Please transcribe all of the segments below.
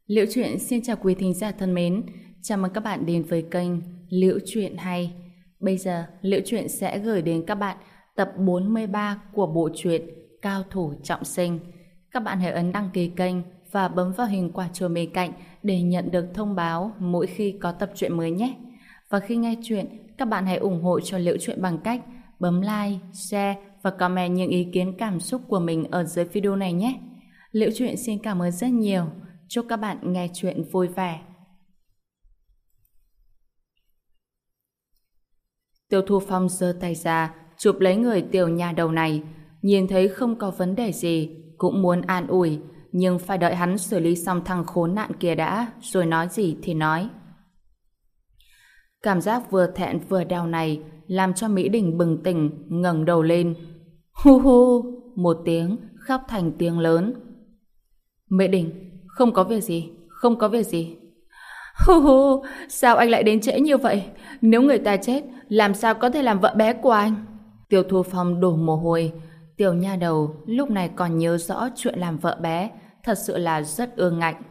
Liễu Chuyện xin chào quý thính giả thân mến. Chào mừng các bạn đến với kênh Liễu Chuyện Hay. Bây giờ, Liễu Chuyện sẽ gửi đến các bạn tập 43 của bộ truyện Cao Thủ Trọng Sinh. Các bạn hãy ấn đăng ký kênh và bấm vào hình quả chuông bên cạnh để nhận được thông báo mỗi khi có tập truyện mới nhé. Và khi nghe chuyện, các bạn hãy ủng hộ cho Liễu Chuyện bằng cách bấm like, share và comment những ý kiến cảm xúc của mình ở dưới video này nhé. Liễu Chuyện xin cảm ơn rất nhiều. Chúc các bạn nghe chuyện vui vẻ. Tiêu Thu Phong giơ tay ra, chụp lấy người tiểu nhà đầu này, nhìn thấy không có vấn đề gì, cũng muốn an ủi, nhưng phải đợi hắn xử lý xong thằng khốn nạn kia đã, rồi nói gì thì nói. Cảm giác vừa thẹn vừa đau này làm cho Mỹ Đình bừng tỉnh, ngẩng đầu lên. Hu hu, một tiếng, khóc thành tiếng lớn. Mỹ Đình, không có việc gì, không có việc gì. Hu hu, sao anh lại đến trễ như vậy? Nếu người ta chết, làm sao có thể làm vợ bé của anh? Tiêu Thu Phong đổ mồ hôi. Tiểu nha đầu lúc này còn nhớ rõ chuyện làm vợ bé, thật sự là rất ương ngạnh.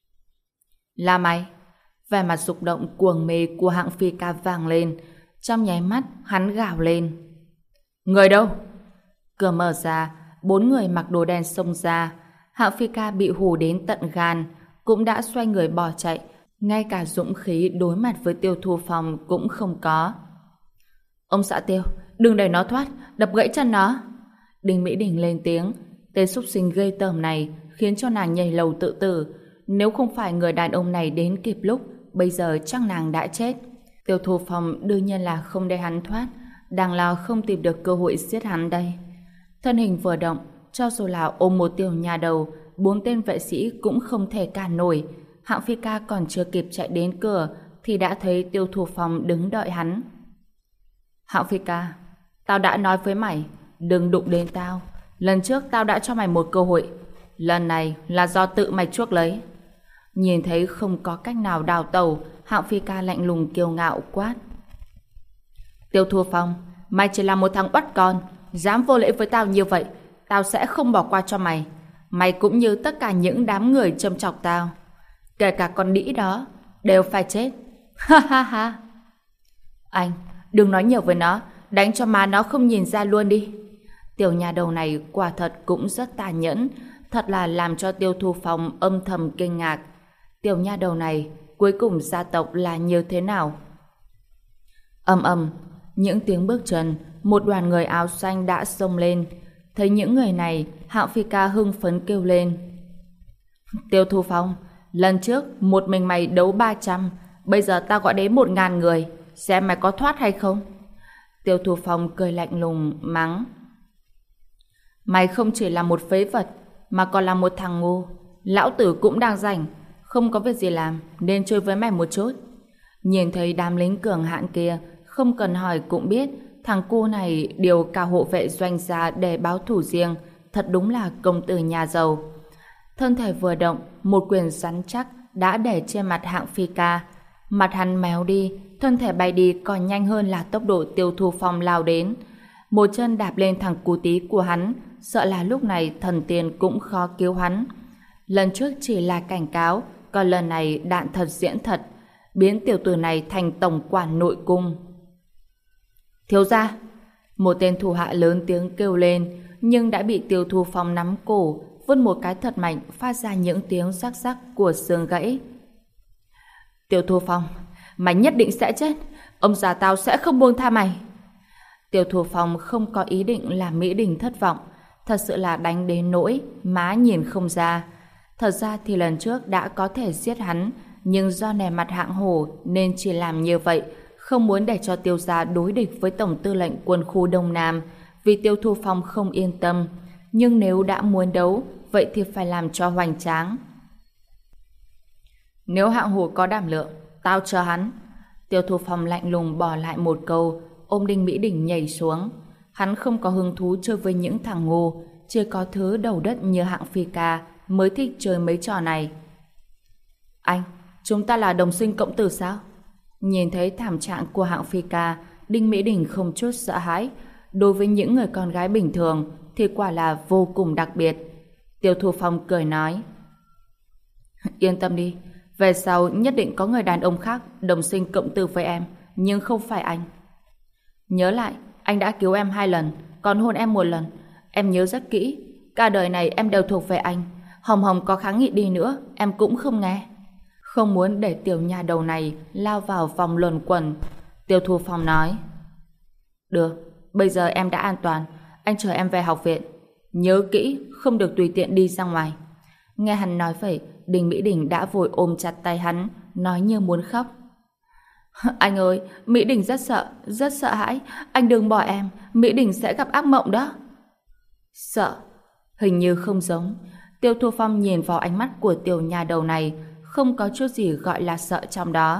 Là mày? Vẻ mặt rụng động cuồng mê của hạng phi ca vang lên. Trong nháy mắt hắn gào lên. Người đâu? Cửa mở ra, 4 người mặc đồ đen xông ra. Hạng phi ca bị hù đến tận gan, cũng đã xoay người bỏ chạy, ngay cả dũng khí đối mặt với Tiêu Thu Phong cũng không có. Ông xã Tiêu, đừng để nó thoát, đập gãy chân nó. Đinh Mỹ Đình lên tiếng. Tên súc sinh ghê tởm này khiến cho nàng nhảy lầu tự tử. Nếu không phải người đàn ông này đến kịp lúc, bây giờ chắc nàng đã chết. Tiêu Thu Phong đương nhiên là không để hắn thoát, đang lo không tìm được cơ hội giết hắn đây. Thân hình vừa động, cho dù là ôm một tiểu nhà đầu, 4 tên vệ sĩ cũng không thể cản nổi. Hạng phi ca còn chưa kịp chạy đến cửa thì đã thấy Tiêu Thu Phong đứng đợi hắn. Hạng phi ca, tao đã nói với mày, đừng đụng đến tao. Lần trước tao đã cho mày một cơ hội, lần này là do tự mày chuốc lấy. Nhìn thấy không có cách nào đào tẩu, Hạng phi ca lạnh lùng kiêu ngạo quát. Tiêu Thu Phong, mày chỉ là một thằng bắt con, dám vô lễ với tao như vậy, tao sẽ không bỏ qua cho mày. Mày cũng như tất cả những đám người châm chọc tao, kể cả con đĩ đó, đều phải chết. Ha ha ha. Anh, đừng nói nhiều với nó, đánh cho má nó không nhìn ra luôn đi. Tiểu nhà đầu này quả thật cũng rất tàn nhẫn, thật là làm cho Tiêu Thu Phong âm thầm kinh ngạc. Tiểu nha đầu này cuối cùng gia tộc là như thế nào? Ầm ầm, những tiếng bước chân, một đoàn người áo xanh đã xông lên. Thấy những người này, Hạng phi ca hưng phấn kêu lên. Tiêu Thu Phong, lần trước một mình mày đấu 300, bây giờ tao gọi đến 1000 người, xem mày có thoát hay không. Tiêu Thu Phong cười lạnh lùng mắng. Mày không chỉ là một phế vật, mà còn là một thằng ngu. Lão tử cũng đang rảnh, không có việc gì làm, nên chơi với mày một chút. Nhìn thấy đám lính cường hãn kia, không cần hỏi cũng biết thằng cu này điều cả hộ vệ doanh gia để báo thủ riêng, thật đúng là công tử nhà giàu. Thân thể vừa động, một quyền rắn chắc đã để trên mặt Hạng phi ca. Mặt hắn méo đi, thân thể bay đi còn nhanh hơn là tốc độ Tiêu Thu Phong lao đến. Một chân đạp lên thằng cú tí của hắn, sợ là lúc này thần tiên cũng khó cứu hắn. Lần trước chỉ là cảnh cáo, còn lần này đạn thật diễn thật, biến tiểu tử này thành tổng quản nội cung. Thiếu gia! Một tên thủ hạ lớn tiếng kêu lên, nhưng đã bị Tiêu Thu Phong nắm cổ, vươn một cái thật mạnh, phát ra những tiếng rắc rắc của xương gãy. Tiêu Thu Phong, mày nhất định sẽ chết, ông già tao sẽ không buông tha mày. Tiêu Thu Phong không có ý định làm Mỹ Đình thất vọng, thật sự là đánh đến nỗi má nhìn không ra. Thật ra thì lần trước đã có thể giết hắn, nhưng do nề mặt hạng hổ nên chỉ làm như vậy, không muốn để cho Tiêu gia đối địch với tổng tư lệnh quân khu Đông Nam, vì Tiêu Thu Phong không yên tâm. Nhưng nếu đã muốn đấu, vậy thì phải làm cho hoành tráng. Nếu hạng hổ có đảm lượng, tao chờ hắn. Tiêu Thu Phong lạnh lùng bỏ lại một câu, ôm Đinh Mỹ Đình nhảy xuống. Hắn không có hứng thú chơi với những thằng ngu, chỉ có thứ đầu đất như Hạng phi ca mới thích chơi mấy trò này. Anh, chúng ta là đồng sinh cộng tử sao? Nhìn thấy thảm trạng của Hạng phi ca, Đinh Mỹ Đình không chút sợ hãi. Đối với những người con gái bình thường thì quả là vô cùng đặc biệt. Tiêu Thu Phong cười nói. Yên tâm đi, về sau nhất định có người đàn ông khác đồng sinh cộng tử với em, nhưng không phải anh. Nhớ lại, anh đã cứu em 2 lần, còn hôn em 1 lần. Em nhớ rất kỹ, cả đời này em đều thuộc về anh. Hồng Hồng có kháng nghị đi nữa, em cũng không nghe. Không muốn để tiểu nha đầu này lao vào vòng luẩn quẩn, Tiêu Thu Phong nói. Được, bây giờ em đã an toàn, anh chờ em về học viện. Nhớ kỹ, không được tùy tiện đi ra ngoài. Nghe hắn nói vậy, Đinh Mỹ Đình đã vội ôm chặt tay hắn, nói như muốn khóc. Anh ơi, Mỹ Đình rất sợ hãi. Anh đừng bỏ em, Mỹ Đình sẽ gặp ác mộng đó. Sợ? Hình như không giống. Tiêu Thu Phong nhìn vào ánh mắt của tiểu nhà đầu này, không có chút gì gọi là sợ trong đó.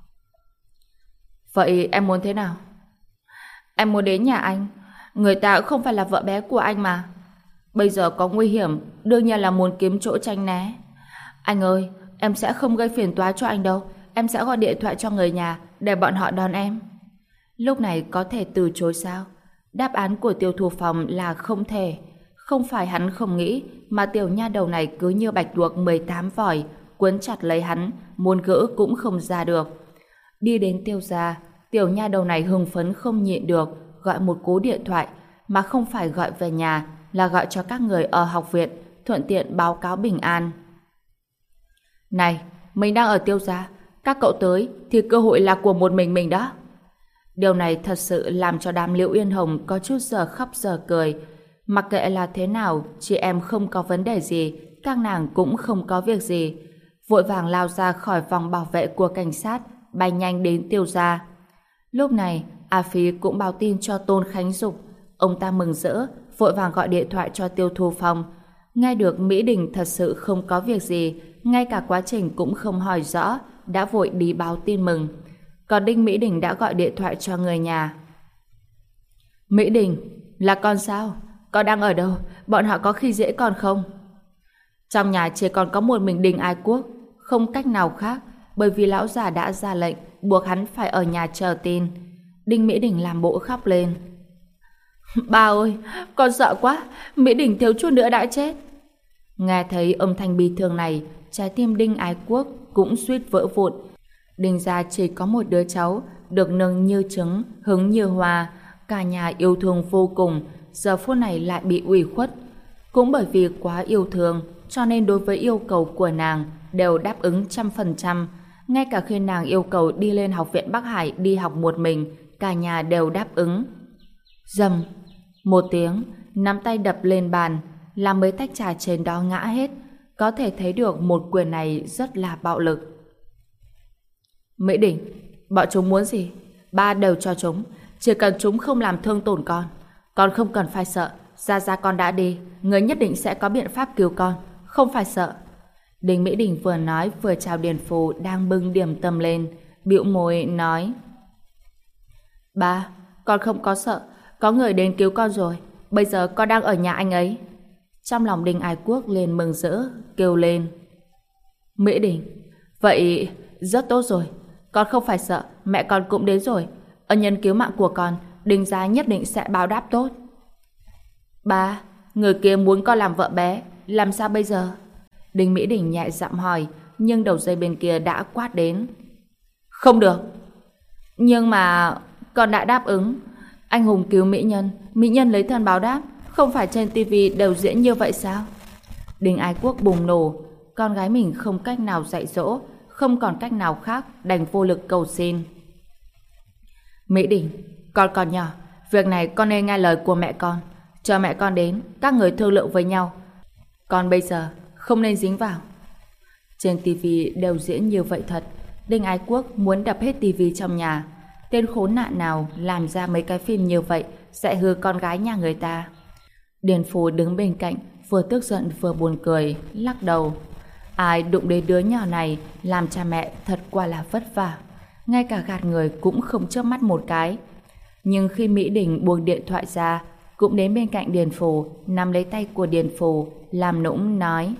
Vậy em muốn thế nào? Em muốn đến nhà anh. Người ta không phải là vợ bé của anh mà. Bây giờ có nguy hiểm, đương nhiên là muốn kiếm chỗ tránh né. Anh ơi, em sẽ không gây phiền toái cho anh đâu. Em sẽ gọi điện thoại cho người nhà để bọn họ đón em. Lúc này có thể từ chối sao? Đáp án của Tiêu Thu Phong là không thể. Không phải hắn không nghĩ, mà tiểu nha đầu này cứ như bạch tuộc 18 vòi, quấn chặt lấy hắn, muốn gỡ cũng không ra được. Đi đến Tiêu gia, tiểu nha đầu này hưng phấn không nhịn được, gọi một cú điện thoại, mà không phải gọi về nhà, là gọi cho các người ở học viện, thuận tiện báo cáo bình an. Này, mình đang ở Tiêu gia, các cậu tới thì cơ hội là của một mình đó. Điều này thật sự làm cho đám Liễu Yên Hồng có chút giờ khóc giờ cười. Mặc kệ là thế nào, chị em không có vấn đề gì, các nàng cũng không có việc gì. Vội vàng lao ra khỏi vòng bảo vệ của cảnh sát, bay nhanh đến Tiêu gia. Lúc này, A Phi cũng báo tin cho Tôn Khánh Dục. Ông ta mừng rỡ, vội vàng gọi điện thoại cho Tiêu Thu Phong. Nghe được Mỹ Đình thật sự không có việc gì, ngay cả quá trình cũng không hỏi rõ, đã vội đi báo tin mừng. Còn Đinh Mỹ Đình đã gọi điện thoại cho người nhà. Mỹ Đình, là con sao? Con đang ở đâu? Bọn họ có khi dễ con không? Trong nhà chỉ còn có một mình Đinh Ái Quốc, không cách nào khác, bởi vì lão già đã ra lệnh buộc hắn phải ở nhà chờ tin. Đinh Mỹ Đình làm bộ khóc lên. Ba ơi, con sợ quá, Mỹ Đình thiếu chút nữa đã chết. Nghe thấy âm thanh bi thương này, trái tim Đinh Ái Quốc cũng suýt vỡ vụn. Đinh gia chỉ có một đứa cháu, được nâng như trứng, hứng như hoa, cả nhà yêu thương vô cùng, giờ phút này lại bị ủy khuất. Cũng bởi vì quá yêu thương, cho nên đối với yêu cầu của nàng đều đáp ứng 100%. Ngay cả khi nàng yêu cầu đi lên học viện Bắc Hải đi học một mình, cả nhà đều đáp ứng. Rầm, một tiếng, nắm tay đập lên bàn, làm mấy tách trà trên đó ngã hết. Có thể thấy được một quyền này rất là bạo lực. Mỹ Đình, bọn chúng muốn gì? Ba đều cho chúng, chỉ cần chúng không làm thương tổn con không cần phải sợ. Ra con đã đi, người nhất định sẽ có biện pháp cứu con, không phải sợ. Đinh Mỹ Đình vừa nói vừa chào Điền Phù đang bưng điểm tâm lên, bĩu môi nói: Ba, con không có sợ, có người đến cứu con rồi, bây giờ con đang ở nhà anh ấy. Trong lòng Đinh Ái Quốc liền mừng rỡ, kêu lên: Mỹ Đình, vậy rất tốt rồi, con không phải sợ, mẹ con cũng đến rồi, ân nhân cứu mạng của con, Đinh gia nhất định sẽ báo đáp tốt. Ba, người kia muốn con làm vợ bé, làm sao bây giờ? Đinh Mỹ Đình nhẹ giọng hỏi, nhưng đầu dây bên kia đã quát đến: Không được. Nhưng mà con đã đáp ứng. Anh hùng cứu mỹ nhân lấy thân báo đáp, không phải trên tivi đều diễn như vậy sao? Đinh Ái Quốc bùng nổ, con gái mình không cách nào dạy dỗ, không còn cách nào khác, đành vô lực cầu xin. Mỹ Đình, con còn nhỏ, việc này con nên nghe lời của mẹ con, chờ mẹ con đến, các người thương lượng với nhau. Con bây giờ không nên dính vào. Trên tivi đều diễn như vậy thật. Đinh Ái Quốc muốn đập hết tivi trong nhà. Tên khốn nạn nào làm ra mấy cái phim như vậy sẽ hư con gái nhà người ta. Điền Phù đứng bên cạnh, vừa tức giận vừa buồn cười, lắc đầu. Ai đụng đến đứa nhỏ này, làm cha mẹ thật quả là vất vả. Ngay cả gạt người cũng không chớp mắt một cái. Nhưng khi Mỹ Đình buông điện thoại ra, cũng đến bên cạnh Điền Phù, nắm lấy tay của Điền Phù, làm nũng nói: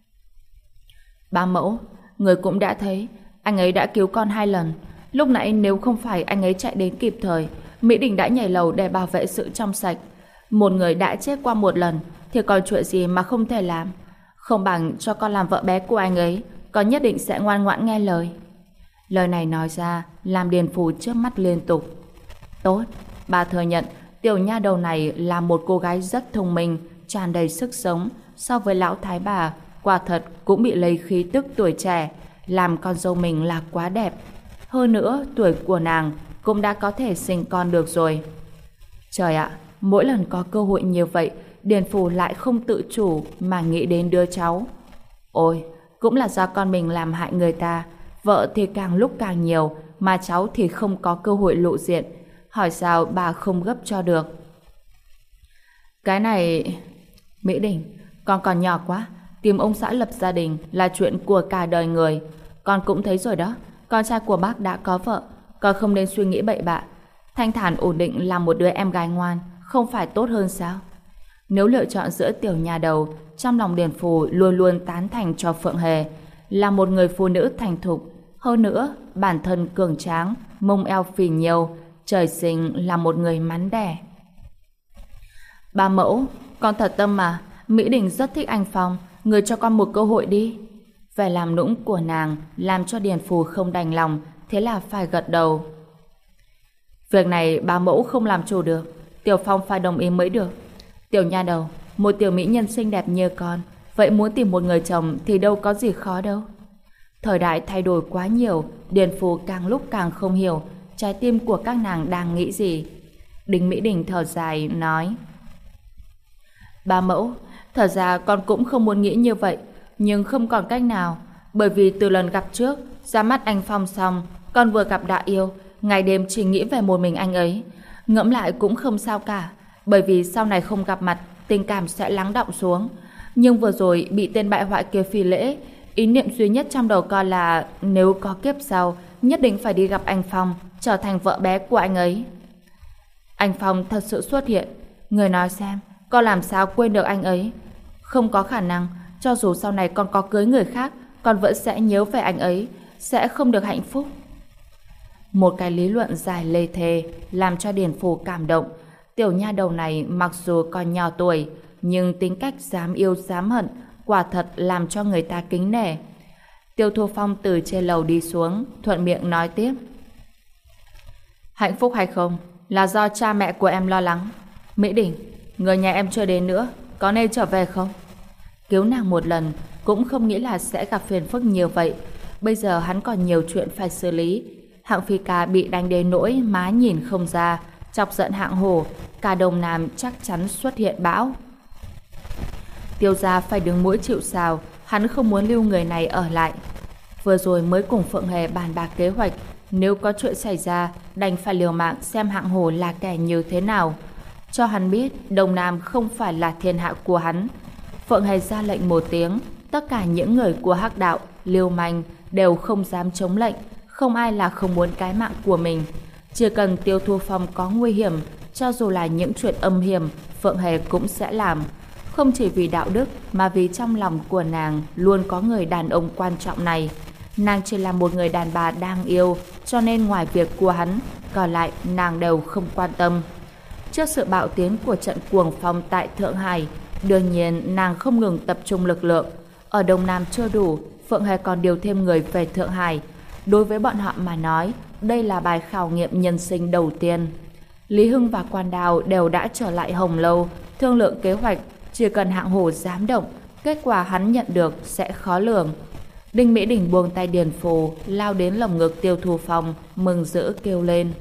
Ba mẫu, người cũng đã thấy, anh ấy đã cứu con 2 lần. Lúc nãy nếu không phải anh ấy chạy đến kịp thời, Mỹ Đình đã nhảy lầu để bảo vệ sự trong sạch. Một người đã chết qua 1 lần thì còn chuyện gì mà không thể làm. Không bằng cho con làm vợ bé của anh ấy, con nhất định sẽ ngoan ngoãn nghe lời. Lời này nói ra làm Điền Phù chớp mắt liên tục. Tốt, bà thừa nhận tiểu nha đầu này là một cô gái rất thông minh, tràn đầy sức sống. So với lão thái bà, quả thật cũng bị lấy khí tức tuổi trẻ, làm con dâu mình là quá đẹp. Hơn nữa, tuổi của nàng cũng đã có thể sinh con được rồi. Trời ạ, mỗi lần có cơ hội như vậy, Điền Phù lại không tự chủ mà nghĩ đến đứa cháu. Ôi, cũng là do con mình làm hại người ta. Vợ thì càng lúc càng nhiều, mà cháu thì không có cơ hội lộ diện. Hỏi sao bà không gấp cho được? Cái này... Mỹ Đình, con còn nhỏ quá. Tìm ông xã lập gia đình là chuyện của cả đời người. Con cũng thấy rồi đó, con trai của bác đã có vợ. Con không nên suy nghĩ bậy bạ. Thanh thản ổn định làm một đứa em gái ngoan không phải tốt hơn sao? Nếu lựa chọn giữa tiểu nhà đầu, trong lòng Điền Phù luôn luôn tán thành cho Phượng Hề, là một người phụ nữ thành thục. Hơn nữa, bản thân cường tráng, mông eo phì nhiêu, trời sinh là một người mắn đẻ. Ba mẫu, con thật tâm mà. Mỹ Đình rất thích anh Phong, người cho con một cơ hội đi. Vẻ làm nũng của nàng làm cho Điền Phù không đành lòng, thế là phải gật đầu. Việc này ba mẫu không làm chủ được, Tiểu Phong phải đồng ý mới được. Tiểu nha đầu, một tiểu mỹ nhân xinh đẹp như con, vậy muốn tìm một người chồng thì đâu có gì khó đâu. Thời đại thay đổi quá nhiều, Điền Phù càng lúc càng không hiểu trái tim của các nàng đang nghĩ gì. Đinh Mỹ Đình thở dài nói: Ba mẫu, thật ra con cũng không muốn nghĩ như vậy, nhưng không còn cách nào, bởi vì từ lần gặp trước ra mắt anh Phong xong, con vừa gặp đã yêu, ngày đêm chỉ nghĩ về một mình anh ấy. Ngẫm lại cũng không sao cả, bởi vì sau này không gặp mặt, tình cảm sẽ lắng đọng xuống. Nhưng vừa rồi bị tên bại hoại kia phi lễ, ý niệm duy nhất trong đầu con là nếu có kiếp sau, nhất định phải đi gặp anh Phong, trở thành vợ bé của anh ấy. Anh Phong thật sự xuất hiện, người nói xem, con làm sao quên được anh ấy? Không có khả năng, cho dù sau này con có cưới người khác, con vẫn sẽ nhớ về anh ấy, sẽ không được hạnh phúc. Một cái lý luận dài lê thê làm cho Điền Phù cảm động. Tiểu nha đầu này mặc dù còn nhỏ tuổi, nhưng tính cách dám yêu dám hận quả thật làm cho người ta kính nể. Tiêu Thu Phong từ trên lầu đi xuống, thuận miệng nói tiếp: Hạnh phúc hay không là do cha mẹ của em lo lắng. Mỹ Đình, người nhà em chưa đến nữa, có nên trở về không? Cứu nàng một lần cũng không nghĩ là sẽ gặp phiền phức nhiều vậy. Bây giờ hắn còn nhiều chuyện phải xử lý. Hạng Phi Ca bị đánh đến nỗi má nhìn không ra, chọc giận Hạng Hổ, cả Đông Nam chắc chắn xuất hiện bão. Tiêu gia phải đứng mũi chịu sào, hắn không muốn lưu người này ở lại. Vừa rồi mới cùng Phượng Hề bàn bạc kế hoạch, nếu có chuyện xảy ra, đành phải liều mạng xem Hạng Hổ là kẻ như thế nào. Cho hắn biết Đông Nam không phải là thiên hạ của hắn. Phượng Hề ra lệnh một tiếng, tất cả những người của Hắc Đạo, Liêu Manh đều không dám chống lệnh, không ai là không muốn cái mạng của mình. Chỉ cần Tiêu Thu Phong có nguy hiểm, cho dù là những chuyện âm hiểm, Phượng Hề cũng sẽ làm. Không chỉ vì đạo đức, mà vì trong lòng của nàng luôn có người đàn ông quan trọng này. Nàng chỉ là một người đàn bà đang yêu, cho nên ngoài việc của hắn, còn lại nàng đều không quan tâm. Trước sự bạo tiến của trận cuồng phong tại Thượng Hải, đương nhiên nàng không ngừng tập trung lực lượng. Ở Đông Nam chưa đủ, Phượng Hề còn điều thêm người về Thượng Hải. Đối với bọn họ mà nói, đây là bài khảo nghiệm nhân sinh đầu tiên. Lý Hưng và Quan Đào đều đã trở lại Hồng Lâu, thương lượng kế hoạch. Chỉ cần Hạng Hổ dám động, kết quả hắn nhận được sẽ khó lường. Đinh Mỹ Đình buông tay Điền Phù, lao đến lồng ngực Tiêu Thu Phong, mừng rỡ kêu lên: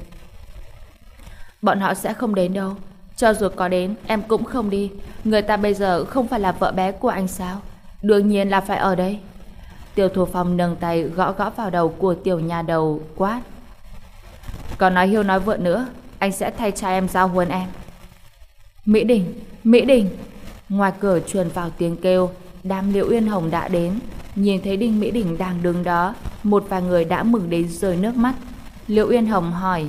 Bọn họ sẽ không đến đâu. Cho dù có đến, em cũng không đi. Người ta bây giờ không phải là vợ bé của anh sao? Đương nhiên là phải ở đây. Tiêu Thu Phong nâng tay gõ gõ vào đầu của tiểu nhà đầu, quát: Còn nói hiêu nói vượn nữa, anh sẽ thay cha em giao huấn em. Mỹ Đình, Mỹ Đình! Ngoài cửa truyền vào tiếng kêu. Đám Liễu Uyên Hồng đã đến. Nhìn thấy Đinh Mỹ Đình đang đứng đó, một vài người đã mừng đến rơi nước mắt. Liễu Uyên Hồng hỏi: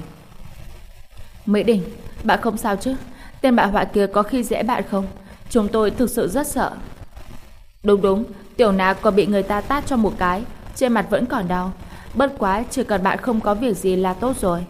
Mỹ Đình, bạn không sao chứ? Tên bại hoại kia có khi dễ bạn không? Chúng tôi thực sự rất sợ. Đúng, tiểu Na còn bị người ta tát cho một cái, trên mặt vẫn còn đau. Bất quá chỉ cần bạn không có việc gì là tốt rồi.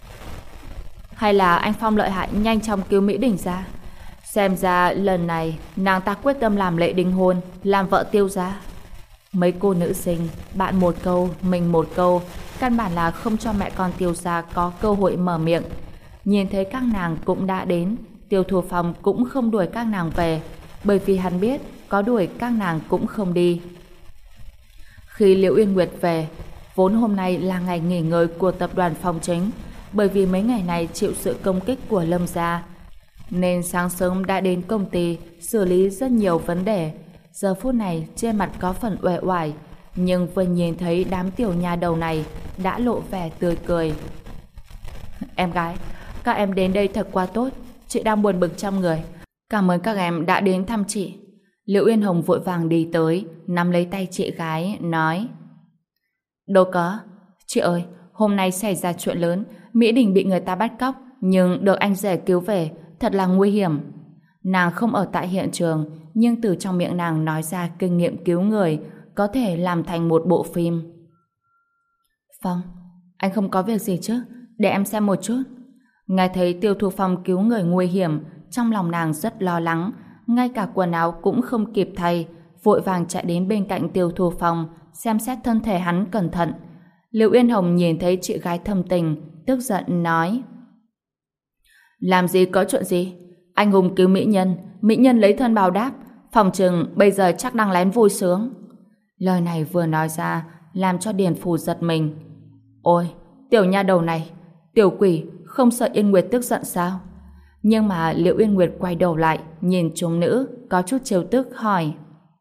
Hay là anh Phong lợi hại nhanh chóng cứu Mỹ Đình ra? Xem ra lần này nàng ta quyết tâm làm lễ đính hôn, làm vợ Tiêu gia. Mấy cô nữ sinh, bạn một câu, mình một câu, căn bản là không cho mẹ con Tiêu gia có cơ hội mở miệng. Nhìn thấy các nàng cũng đã đến, Tiêu Thu Phong cũng không đuổi các nàng về, bởi vì hắn biết có đuổi các nàng cũng không đi. Khi Liễu Uyên Nguyệt về, vốn hôm nay là ngày nghỉ ngơi của tập đoàn Phong Chính, bởi vì mấy ngày này chịu sự công kích của Lâm gia, nên sáng sớm đã đến công ty xử lý rất nhiều vấn đề. Giờ phút này trên mặt có phần uể oải, nhưng vừa nhìn thấy đám tiểu nha đầu này đã lộ vẻ tươi cười. Em gái, các em đến đây thật quá tốt, chị đang buồn bực trong người. Cảm ơn các em đã đến thăm chị. Liễu Uyên Hồng vội vàng đi tới, nắm lấy tay chị gái, nói: Đâu có, chị ơi, hôm nay xảy ra chuyện lớn, Mỹ Đình bị người ta bắt cóc, nhưng được anh rể cứu về, thật là nguy hiểm. Nàng không ở tại hiện trường, nhưng từ trong miệng nàng nói ra kinh nghiệm cứu người, có thể làm thành một bộ phim. Phong, anh không có việc gì chứ? Để em xem một chút. Nghe thấy Tiêu Thu Phong cứu người nguy hiểm, trong lòng nàng rất lo lắng, ngay cả quần áo cũng không kịp thay, vội vàng chạy đến bên cạnh Tiêu Thu Phong, xem xét thân thể hắn cẩn thận. Liễu Uyên Hồng nhìn thấy chị gái thâm tình, tức giận nói: Làm gì có chuyện gì? Anh hùng cứu mỹ nhân lấy thân báo đáp, phòng chừng bây giờ chắc đang lén vui sướng. Lời này vừa nói ra, làm cho Điền Phù giật mình. Ôi, tiểu nha đầu này, tiểu quỷ, không sợ Yên Nguyệt tức giận sao? Nhưng mà Liễu Yên Nguyệt quay đầu lại, nhìn chúng nữ, có chút trêu tức hỏi: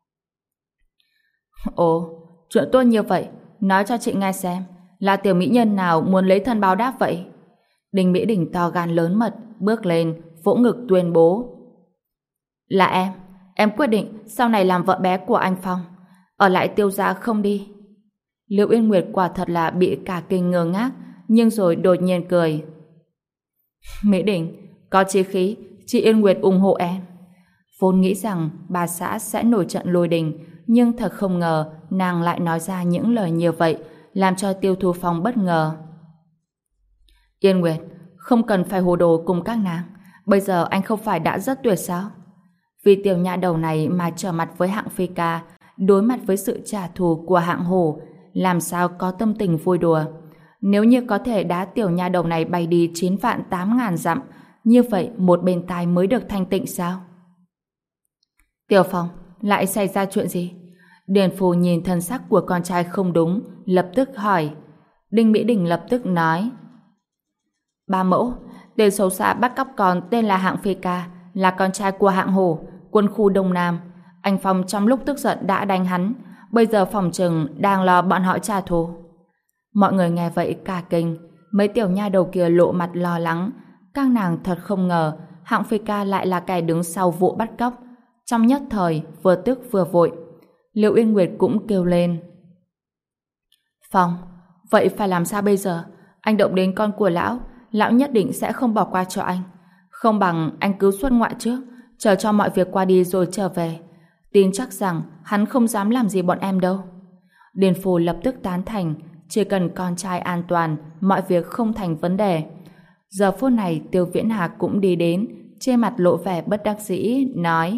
Ồ, chuyện tốt như vậy, nói cho chị nghe xem, là tiểu mỹ nhân nào muốn lấy thân báo đáp vậy? Đinh Mỹ Đình to gan lớn mật, bước lên, vỗ ngực tuyên bố: Là em quyết định sau này làm vợ bé của anh Phong, ở lại Tiêu gia không đi. Liễu Yên Nguyệt quả thật là bị cả kinh ngơ ngác, nhưng rồi đột nhiên cười: Mỹ Đình, có chí khí, chị Yên Nguyệt ủng hộ em. Vốn nghĩ rằng bà xã sẽ nổi trận lôi đình, nhưng thật không ngờ nàng lại nói ra những lời như vậy, làm cho Tiêu Thu Phong bất ngờ. Yên Nguyệt, không cần phải hồ đồ cùng các nàng. Bây giờ anh không phải đã rất tuyệt sao? Vì tiểu nha đầu này mà trở mặt với hạng phi ca, đối mặt với sự trả thù của hạng hổ, làm sao có tâm tình vui đùa. Nếu như có thể đá tiểu nha đầu này bay đi 9 vạn 8 ngàn dặm, như vậy một bên tai mới được thanh tịnh sao? Tiểu Phong, lại xảy ra chuyện gì? Điền Phù nhìn thân sắc của con trai không đúng, lập tức hỏi. Đinh Mỹ Đình lập tức nói: Ba mẫu, tên xấu xa bắt cóc con tên là Hạng Phi Ca, là con trai của Hạng Hổ, quân khu Đông Nam. Anh Phong trong lúc tức giận đã đánh hắn, bây giờ phòng trừng đang lo bọn họ trả thù. Mọi người nghe vậy cả kinh, mấy tiểu nha đầu kia lộ mặt lo lắng. Các nàng thật không ngờ Hạng Phi Ca lại là kẻ đứng sau vụ bắt cóc. Trong nhất thời vừa tức vừa vội, Liễu Yên Nguyệt cũng kêu lên: Phong, vậy phải làm sao bây giờ? Anh động đến con của lão, lão nhất định sẽ không bỏ qua cho anh. Không bằng anh cứ xuất ngoại trước, chờ cho mọi việc qua đi rồi trở về. Tin chắc rằng hắn không dám làm gì bọn em đâu. Điền Phù lập tức tán thành, chỉ cần con trai an toàn, mọi việc không thành vấn đề. Giờ phút này Tiêu Viễn Hà cũng đi đến, trên mặt lộ vẻ bất đắc dĩ, nói: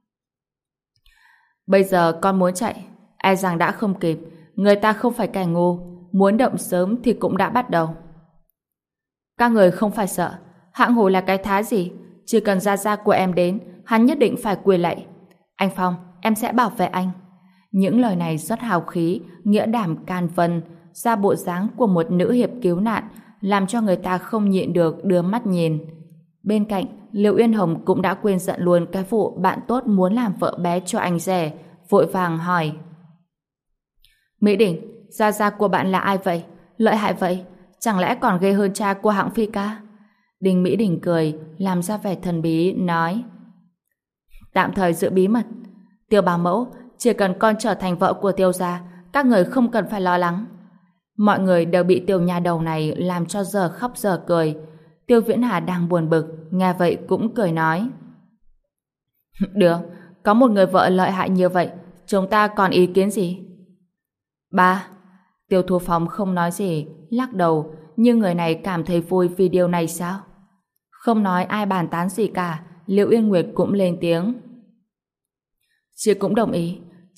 Bây giờ con muốn chạy, e rằng đã không kịp. Người ta không phải kẻ ngu, muốn động sớm thì cũng đã bắt đầu. Các người không phải sợ, Hạng Hổ là cái thá gì? Chỉ cần gia gia của em đến, hắn nhất định phải quỳ lạy. Anh Phong, em sẽ bảo vệ anh. Những lời này rất hào khí, nghĩa đảm can vân, ra bộ dáng của một nữ hiệp cứu nạn, làm cho người ta không nhịn được đưa mắt nhìn. Bên cạnh, Liễu Uyên Hồng cũng đã quên giận luôn cái vụ bạn tốt muốn làm vợ bé cho anh rể, vội vàng hỏi: Mỹ Đình, gia gia của bạn là ai vậy? Lợi hại vậy? Chẳng lẽ còn ghê hơn cha của Hạng Phi Ca? Đinh Mỹ Đình cười, làm ra vẻ thần bí, nói: Tạm thời giữ bí mật. Tiêu bảo mẫu, chỉ cần con trở thành vợ của Tiêu gia, các người không cần phải lo lắng. Mọi người đều bị tiểu nha đầu này làm cho giờ khóc giờ cười. Tiêu Viễn Hà đang buồn bực, nghe vậy cũng cười nói: Được, có một người vợ lợi hại như vậy, chúng ta còn ý kiến gì? Ba. Tiêu Thu Phong không nói gì, lắc đầu, nhưng người này cảm thấy vui vì điều này sao? Không nói ai bàn tán gì cả, Liễu Yên Nguyệt cũng lên tiếng: Chị cũng đồng ý,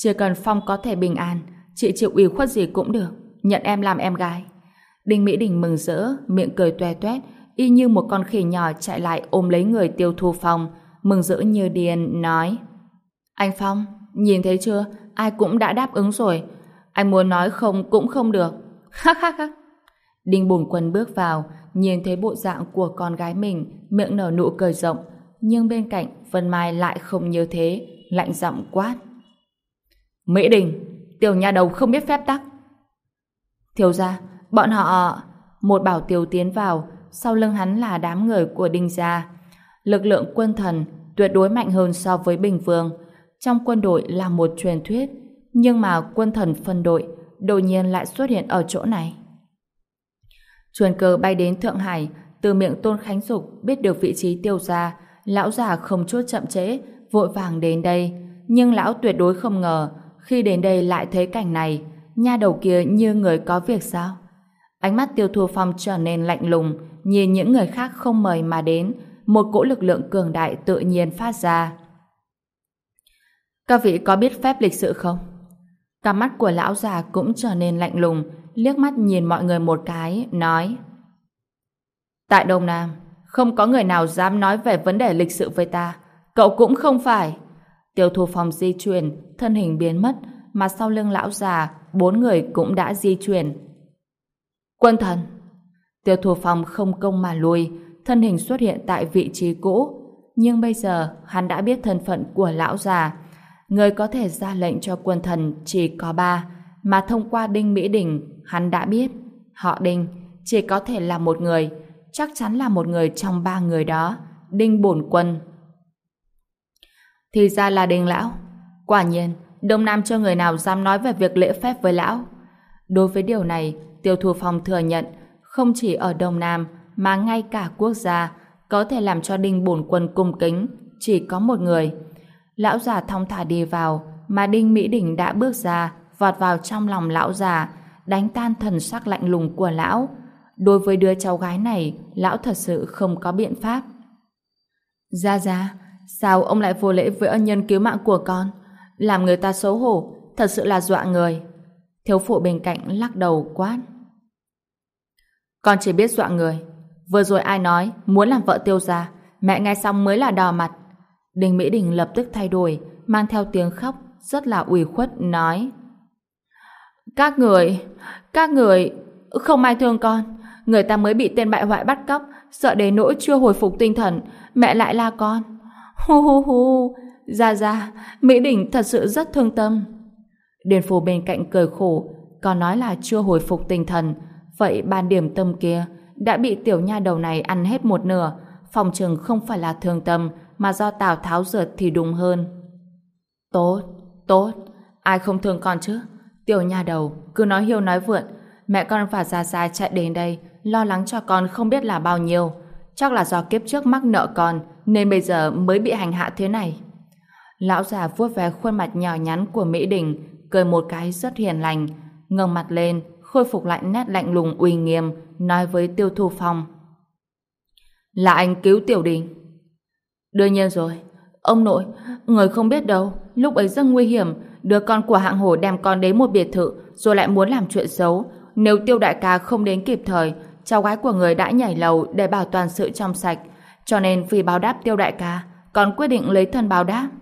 Chỉ cần Phong có thể bình an, chị chịu ủy khuất gì cũng được, nhận em làm em gái. Đinh Mỹ Đình mừng rỡ, miệng cười toe toét, y như một con khỉ nhỏ chạy lại ôm lấy người Tiêu Thu Phong, mừng rỡ như điên, nói: Anh Phong, nhìn thấy chưa, ai cũng đã đáp ứng rồi. Anh muốn nói không cũng không được. Hắc hắc hắc. Đinh Bổn Quân bước vào, nhìn thấy bộ dạng của con gái mình, miệng nở nụ cười rộng, nhưng bên cạnh Vân Mai lại không như thế, lạnh giọng quát: Mỹ Đình, tiểu nhà đầu không biết phép tắc. Thiếu gia, bọn họ... Một bảo tiêu tiến vào, sau lưng hắn là đám người của Đinh gia. Lực lượng quân thần tuyệt đối mạnh hơn so với Bình Vương. Trong quân đội là một truyền thuyết, nhưng mà quân thần phân đội đột nhiên lại xuất hiện ở chỗ này. Truyền cơ bay đến Thượng Hải, từ miệng Tôn Khánh Dục biết được vị trí Tiêu gia, lão già không chút chậm trễ, vội vàng đến đây. Nhưng lão tuyệt đối không ngờ, khi đến đây lại thấy cảnh này, nha đầu kia như người có việc sao? Ánh mắt Tiêu Thu Phong trở nên lạnh lùng, nhìn những người khác không mời mà đến, một cỗ lực lượng cường đại tự nhiên phát ra. Các vị có biết phép lịch sự không? Cặp mắt của lão già cũng trở nên lạnh lùng, liếc mắt nhìn mọi người một cái, nói: Tại Đông Nam, không có người nào dám nói về vấn đề lịch sự với ta. Cậu cũng không phải. Tiêu Thu Phong di chuyển, thân hình biến mất, mà sau lưng lão già, 4 người cũng đã di chuyển. Quân thần. Tiêu Thu Phong không công mà lui, thân hình xuất hiện tại vị trí cũ. Nhưng bây giờ, hắn đã biết thân phận của lão già. Người có thể ra lệnh cho quân thần chỉ có 3, mà thông qua Đinh Mỹ Đình, hắn đã biết họ Đinh chỉ có thể là một người, chắc chắn là một người trong 3 người đó, Đinh Bổn Quân. Thì ra là Đinh lão. Quả nhiên, Đông Nam chưa người nào dám nói về việc lễ phép với lão. Đối với điều này, Tiêu Thu Phong thừa nhận, không chỉ ở Đông Nam mà ngay cả quốc gia có thể làm cho Đinh Bổn Quân cung kính chỉ có một người. Lão già thong thả đi vào, mà Đinh Mỹ Đình đã bước ra, vọt vào trong lòng lão già, đánh tan thần sắc lạnh lùng của lão. Đối với đứa cháu gái này, lão thật sự không có biện pháp. Gia, sao ông lại vô lễ với ân nhân cứu mạng của con? Làm người ta xấu hổ, thật sự là dọa người. Thiếu phụ bên cạnh lắc đầu quát: Con chỉ biết dọa người. Vừa rồi ai nói muốn làm vợ Tiêu gia, mẹ nghe xong mới là đỏ mặt. Đinh Mỹ Đình lập tức thay đổi, mang theo tiếng khóc rất là ủy khuất, nói: Các người không ai thương con. Người ta mới bị tên bại hoại bắt cóc, sợ đến nỗi chưa hồi phục tinh thần, mẹ lại la con. Hu hu hu. Gia, Mỹ Đình thật sự rất thương tâm. Điền Phù bên cạnh cười khổ, còn nói là chưa hồi phục tinh thần. Vậy ban điểm tâm kia đã bị tiểu nha đầu này ăn hết một nửa, phòng chừng không phải là thương tâm mà do Tào Tháo rượt thì đúng hơn. Tốt, ai không thương con chứ? Tiểu nha đầu cứ nói hiêu nói vượn, mẹ con và Gia chạy đến đây lo lắng cho con không biết là bao nhiêu. Chắc là do kiếp trước mắc nợ con nên bây giờ mới bị hành hạ thế này. Lão già vuốt ve khuôn mặt nhỏ nhắn của Mỹ Đình, cười một cái rất hiền lành, ngẩng mặt lên khôi phục lại nét lạnh lùng uy nghiêm, nói với Tiêu Thu Phong: Là anh cứu Tiểu Đình? Đương nhiên rồi. Ông nội, người không biết đâu, lúc ấy rất nguy hiểm, đứa con của hạng hổ đem con đến một biệt thự rồi lại muốn làm chuyện xấu. Nếu Tiêu đại ca không đến kịp thời, cháu gái của người đã nhảy lầu để bảo toàn sự trong sạch. Cho nên vì báo đáp Tiêu đại ca, con quyết định lấy thân báo đáp.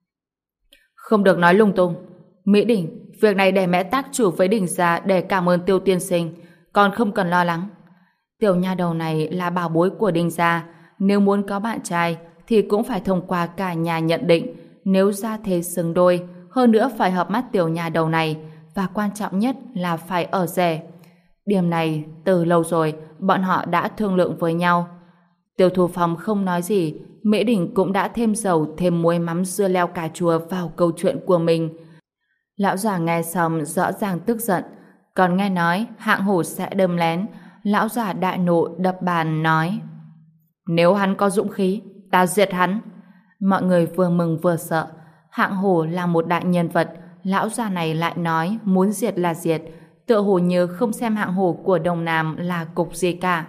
Không được nói lung tung. Mỹ Đình, việc này để mẹ tác chủ với Đình gia để cảm ơn Tiêu tiên sinh. Con không cần lo lắng. Tiểu nha đầu này là bảo bối của Đình gia. Nếu muốn có bạn trai thì cũng phải thông qua cả nhà nhận định. Nếu gia thế xứng đôi, hơn nữa phải hợp mắt tiểu nha đầu này, và quan trọng nhất là phải ở rể. Điểm này từ lâu rồi bọn họ đã thương lượng với nhau. Tiêu Thu Phong không nói gì, Mỹ Đình cũng đã thêm dầu thêm muối mắm dưa leo cà chua vào câu chuyện của mình. Lão già nghe xong rõ ràng tức giận, còn nghe nói hạng hổ sẽ đâm lén, lão già đại nộ đập bàn nói: Nếu hắn có dũng khí, ta diệt hắn. Mọi người vừa mừng vừa sợ. Hạng hổ là một đại nhân vật, lão già này lại nói muốn diệt là diệt, tựa hồ như không xem hạng hổ của Đông Nam là cục gì cả.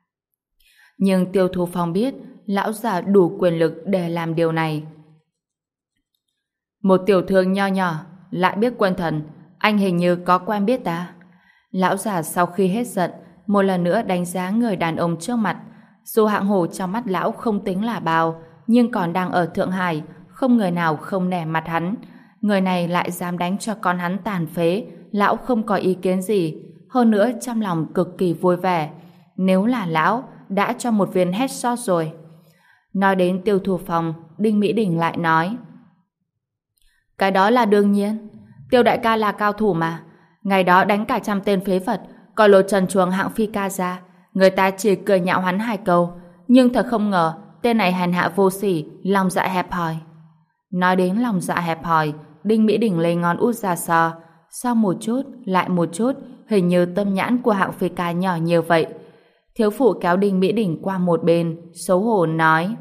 Nhưng Tiêu Thu Phong biết lão già đủ quyền lực để làm điều này. Một tiểu thương nho nhỏ, lại biết quên thần, anh hình như có quen biết ta. Lão già sau khi hết giận, một lần nữa đánh giá người đàn ông trước mặt. Dù hạng hổ trong mắt lão không tính là bao, nhưng còn đang ở Thượng Hải, không người nào không nể mặt hắn. Người này lại dám đánh cho con hắn tàn phế, lão không có ý kiến gì. Hơn nữa trong lòng cực kỳ vui vẻ. Nếu là lão, đã cho một viên headshot rồi. Nói đến Tiêu Thu Phong, Đinh Mỹ Đình lại nói: cái đó là đương nhiên. Tiêu đại ca là cao thủ mà. Ngày đó đánh cả trăm tên phế vật, còn lột trần chuồng hạng phi ca ra. Người ta chỉ cười nhạo hắn 2 câu. Nhưng thật không ngờ, tên này hèn hạ vô sỉ, lòng dạ hẹp hòi. Nói đến lòng dạ hẹp hòi, Đinh Mỹ Đình lấy ngón út ra so. Sau một chút, lại một chút, hình như tâm nhãn của hạng phi ca nhỏ như vậy. Thiếu phụ kéo Đinh Mỹ Đình qua một bên, xấu hổ nói: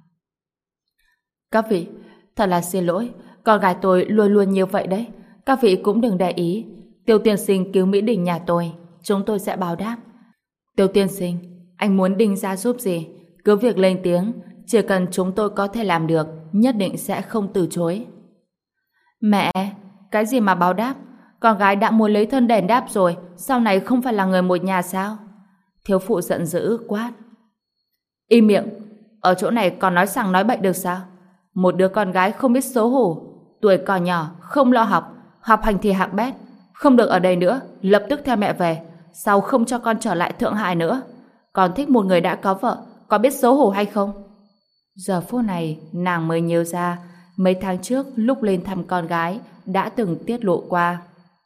các vị, thật là xin lỗi, con gái tôi luôn luôn như vậy đấy. Các vị cũng đừng để ý. Tiêu tiên sinh cứu Mỹ Đình nhà tôi, chúng tôi sẽ báo đáp. Tiêu tiên sinh, anh muốn Đinh gia giúp gì, cứ việc lên tiếng. Chỉ cần chúng tôi có thể làm được, nhất định sẽ không từ chối. Mẹ, cái gì mà báo đáp? Con gái đã muốn lấy thân đền đáp rồi, sau này không phải là người một nhà sao? Thiếu phụ giận dữ quát: im miệng, ở chỗ này còn nói sằng nói bậy được sao? Một đứa con gái không biết xấu hổ, tuổi còn nhỏ, không lo học, học hành thì hạng bét, không được ở đây nữa, lập tức theo mẹ về, sau không cho con trở lại Thượng Hải nữa. Con thích một người đã có vợ, có biết xấu hổ hay không? Giờ phút này, nàng mới nhớ ra, mấy tháng trước lúc lên thăm con gái, đã từng tiết lộ qua.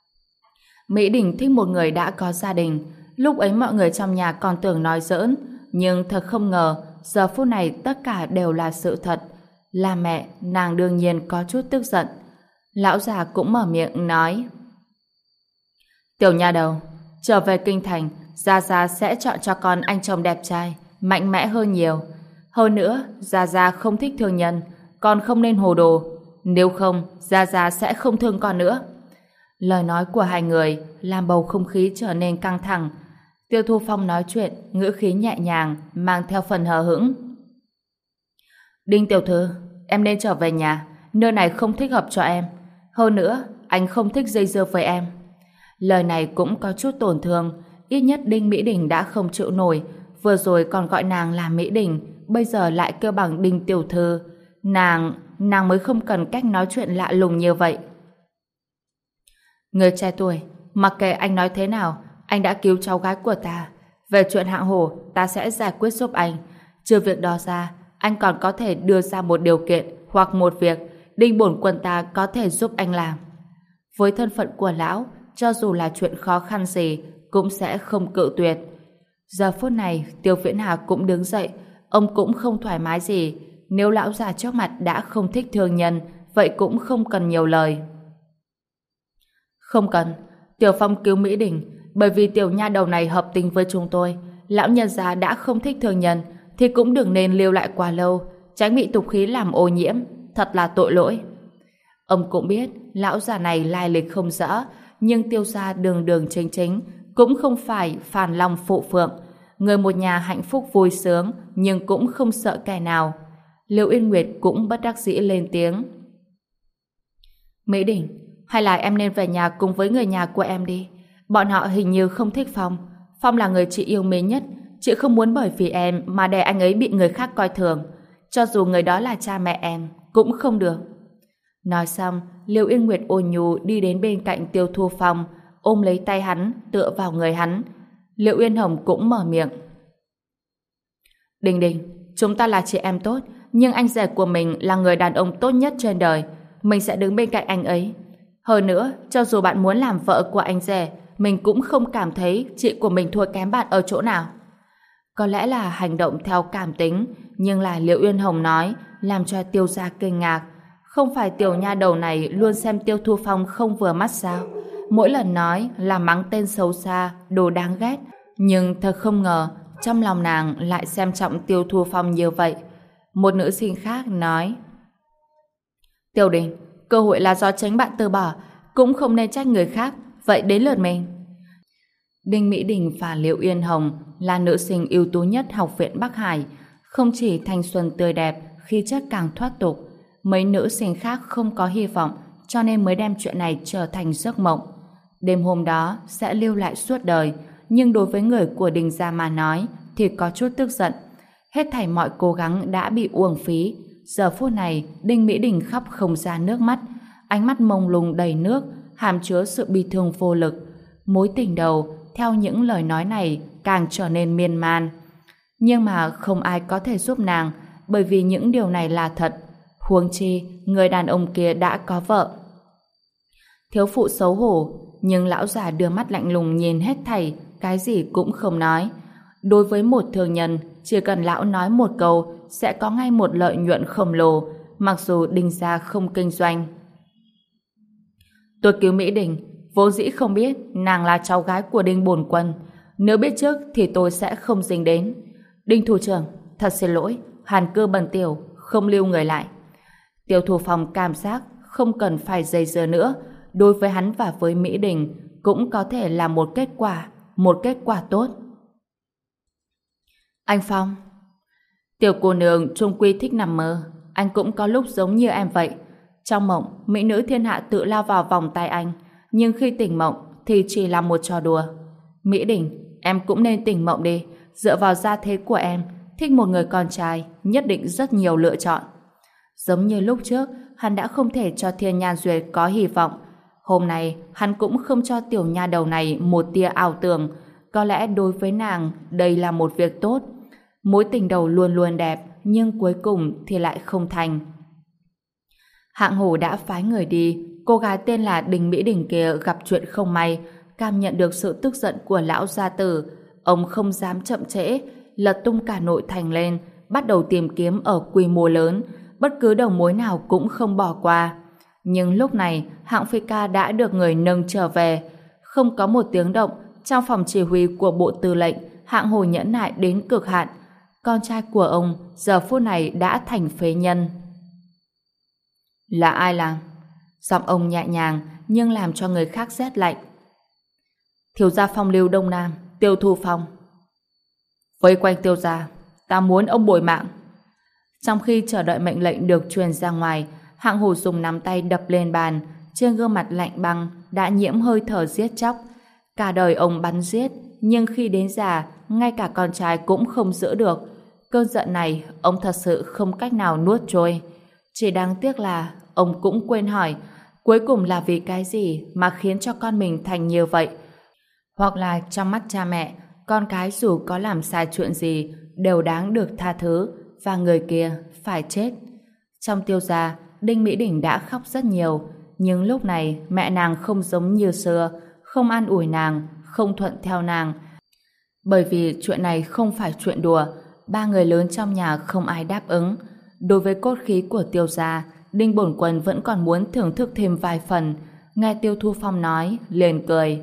Mỹ Đình thích một người đã có gia đình, lúc ấy mọi người trong nhà còn tưởng nói giỡn, nhưng thật không ngờ, giờ phút này tất cả đều là sự thật. Là mẹ, nàng đương nhiên có chút tức giận. Lão già cũng mở miệng nói: tiểu nha đầu, trở về kinh thành, Gia Gia sẽ chọn cho con anh chồng đẹp trai, mạnh mẽ hơn nhiều. Hơn nữa, Gia Gia không thích thương nhân, con không nên hồ đồ. Nếu không, Gia Gia sẽ không thương con nữa. Lời nói của hai người làm bầu không khí trở nên căng thẳng. Tiêu Thu Phong nói chuyện, ngữ khí nhẹ nhàng, mang theo phần hờ hững. Đinh tiểu thư, em nên trở về nhà, nơi này không thích hợp cho em. Hơn nữa, anh không thích dây dưa với em. Lời này cũng có chút tổn thương, ít nhất Đinh Mỹ Đình đã không chịu nổi, vừa rồi còn gọi nàng là Mỹ Đình, bây giờ lại kêu bằng Đinh tiểu thư. Nàng mới không cần cách nói chuyện lạ lùng như vậy. Người trẻ tuổi, mặc kệ anh nói thế nào, anh đã cứu cháu gái của ta. Về chuyện hạng hổ, ta sẽ giải quyết giúp anh. Trừ việc đó ra, anh còn có thể đưa ra một điều kiện hoặc một việc Đinh bổn quân ta có thể giúp anh làm. Với thân phận của lão, cho dù là chuyện khó khăn gì cũng sẽ không cự tuyệt. Giờ phút này Tiêu Viễn Hà cũng đứng dậy, ông cũng không thoải mái gì. Nếu lão già trước mặt đã không thích thương nhân, vậy cũng không cần nhiều lời. Không cần, Tiểu Phong cứu Mỹ Đình bởi vì tiểu nha đầu này hợp tình với chúng tôi. Lão nhân gia đã không thích thương nhân thì cũng đừng nên lưu lại quá lâu, tránh bị tục khí làm ô nhiễm, thật là tội lỗi. Ông cũng biết lão già này lai lịch không rõ, nhưng Tiêu gia đường đường chính chính, cũng không phải phàn long phụ phượng, người một nhà hạnh phúc vui sướng, nhưng cũng không sợ kẻ nào. Liễu Yên Nguyệt cũng bất đắc dĩ lên tiếng. Mỹ Đình, hay là em nên về nhà cùng với người nhà của em đi. Bọn họ hình như không thích Phong. Phong là người chị yêu mến nhất. Chị không muốn bởi vì em mà để anh ấy bị người khác coi thường. Cho dù người đó là cha mẹ em, cũng không được. Nói xong, Liễu Yên Nguyệt ôn nhu đi đến bên cạnh Tiêu Thu Phong, ôm lấy tay hắn, tựa vào người hắn. Liễu Yên Hồng cũng mở miệng. Đình Đình, chúng ta là chị em tốt, nhưng anh rể của mình là người đàn ông tốt nhất trên đời. Mình sẽ đứng bên cạnh anh ấy. Hơn nữa, cho dù bạn muốn làm vợ của anh rể, mình cũng không cảm thấy chị của mình thua kém bạn ở chỗ nào. Có lẽ là hành động theo cảm tính, nhưng là Liễu Uyên Hồng nói, làm cho Tiêu gia kinh ngạc. Không phải tiểu nha đầu này luôn xem Tiêu Thu Phong không vừa mắt sao? Mỗi lần nói là mắng tên xấu xa, đồ đáng ghét. Nhưng thật không ngờ, trong lòng nàng lại xem trọng Tiêu Thu Phong như vậy. Một nữ sinh khác nói: Tiểu Đình, cơ hội là do chính bạn từ bỏ, cũng không nên trách người khác, vậy đến lượt mình. Đinh Mỹ Đình và Liễu Uyên Hồng là nữ sinh ưu tú nhất học viện Bắc Hải, không chỉ thanh xuân tươi đẹp, khí chất càng thoát tục. Mấy nữ sinh khác không có hy vọng, cho nên mới đem chuyện này trở thành giấc mộng. Đêm hôm đó sẽ lưu lại suốt đời, nhưng đối với người của Đinh gia mà nói thì có chút tức giận. Hết thảy mọi cố gắng đã bị uổng phí. Giờ phút này, Đinh Mỹ Đình khóc không ra nước mắt, ánh mắt mông lung đầy nước, hàm chứa sự bi thương vô lực. Mối tình đầu, theo những lời nói này, càng trở nên miên man. Nhưng mà không ai có thể giúp nàng, bởi vì những điều này là thật. Huống chi, người đàn ông kia đã có vợ. Thiếu phụ xấu hổ, nhưng lão già đưa mắt lạnh lùng nhìn hết thảy, cái gì cũng không nói. Đối với một thương nhân, chỉ cần lão nói một câu sẽ có ngay một lợi nhuận khổng lồ, mặc dù Đinh gia không kinh doanh. Tôi cứu Mỹ Đình, vốn dĩ không biết nàng là cháu gái của Đinh bổn quân. Nếu biết trước thì tôi sẽ không dính đến. Đinh thủ trưởng, thật xin lỗi, hàn cư bần tiểu, không lưu người lại. Tiêu Thủ Phong cảm giác không cần phải dây dưa nữa. Đối với hắn và với Mỹ Đình cũng có thể là một kết quả tốt. Anh Phong, tiểu cô nương chung quy thích nằm mơ, anh cũng có lúc giống như em vậy. Trong mộng, mỹ nữ thiên hạ tự lao vào vòng tay anh, nhưng khi tỉnh mộng thì chỉ là một trò đùa. Mỹ Đình, em cũng nên tỉnh mộng đi, dựa vào gia thế của em, thích một người con trai, nhất định rất nhiều lựa chọn. Giống như lúc trước, hắn đã không thể cho Thiên Nhan Duyệt có hy vọng. Hôm nay, hắn cũng không cho tiểu nha đầu này một tia ảo tưởng. Có lẽ đối với nàng, đây là một việc tốt. Mối tình đầu luôn luôn đẹp, nhưng cuối cùng thì lại không thành. Hạng Hổ đã phái người đi. Cô gái tên là Đinh Mỹ Đình kia gặp chuyện không may, cảm nhận được sự tức giận của lão gia tử. Ông không dám chậm trễ, lật tung cả nội thành lên, bắt đầu tìm kiếm ở quy mô lớn, bất cứ đầu mối nào cũng không bỏ qua. Nhưng lúc này, Hạng Phi Ca đã được người nâng trở về. Không có một tiếng động, trong phòng chỉ huy của bộ tư lệnh, Hạng Hổ nhẫn nại đến cực hạn. Con trai của ông giờ phút này đã thành phế nhân. Là ai làm? Giọng ông nhẹ nhàng nhưng làm cho người khác rét lạnh. Thiếu gia Phong Lưu Đông Nam, Tiêu Thu Phong. Vây quanh Tiêu gia, ta muốn ông bồi mạng. Trong khi chờ đợi mệnh lệnh được truyền ra ngoài, Hạng Hổ dùng nắm tay đập lên bàn, trên gương mặt lạnh băng đã nhiễm hơi thở giết chóc. Cả đời ông bắn giết, nhưng khi đến già, ngay cả con trai cũng không giữ được. Cơn giận này, ông thật sự không cách nào nuốt trôi. Chỉ đáng tiếc là ông cũng quên hỏi, cuối cùng là vì cái gì mà khiến cho con mình thành như vậy? Hoặc là trong mắt cha mẹ, con cái dù có làm sai chuyện gì đều đáng được tha thứ, và người kia phải chết. Trong Tiêu gia, Đinh Mỹ Đình đã khóc rất nhiều, nhưng lúc này mẹ nàng không giống như xưa, không an ủi nàng, không thuận theo nàng. Bởi vì chuyện này không phải chuyện đùa, ba người lớn trong nhà không ai đáp ứng. Đối với cốt khí của Tiêu gia, Đinh bổn quân vẫn còn muốn thưởng thức thêm vài phần. Nghe Tiêu Thu Phong nói, liền cười.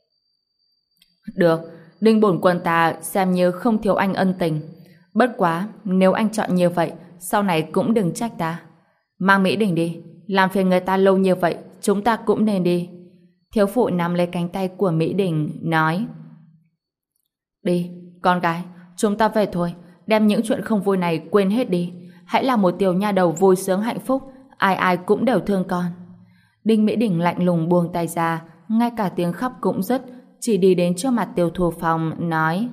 Được, Đinh bổn quân ta xem như không thiếu anh ân tình. Bất quá, nếu anh chọn như vậy, sau này cũng đừng trách ta. Mang Mỹ Đình đi, làm phiền người ta lâu như vậy, chúng ta cũng nên đi. Thiếu phụ nắm lấy cánh tay của Mỹ Đình, nói. Đi, con gái, chúng ta về thôi, đem những chuyện không vui này quên hết đi. Hãy là một tiểu nha đầu vui sướng hạnh phúc, ai ai cũng đều thương con. Đinh Mỹ Đình lạnh lùng buông tay ra, ngay cả tiếng khóc cũng dứt, chỉ đi đến trước mặt Tiêu Thu Phong, nói.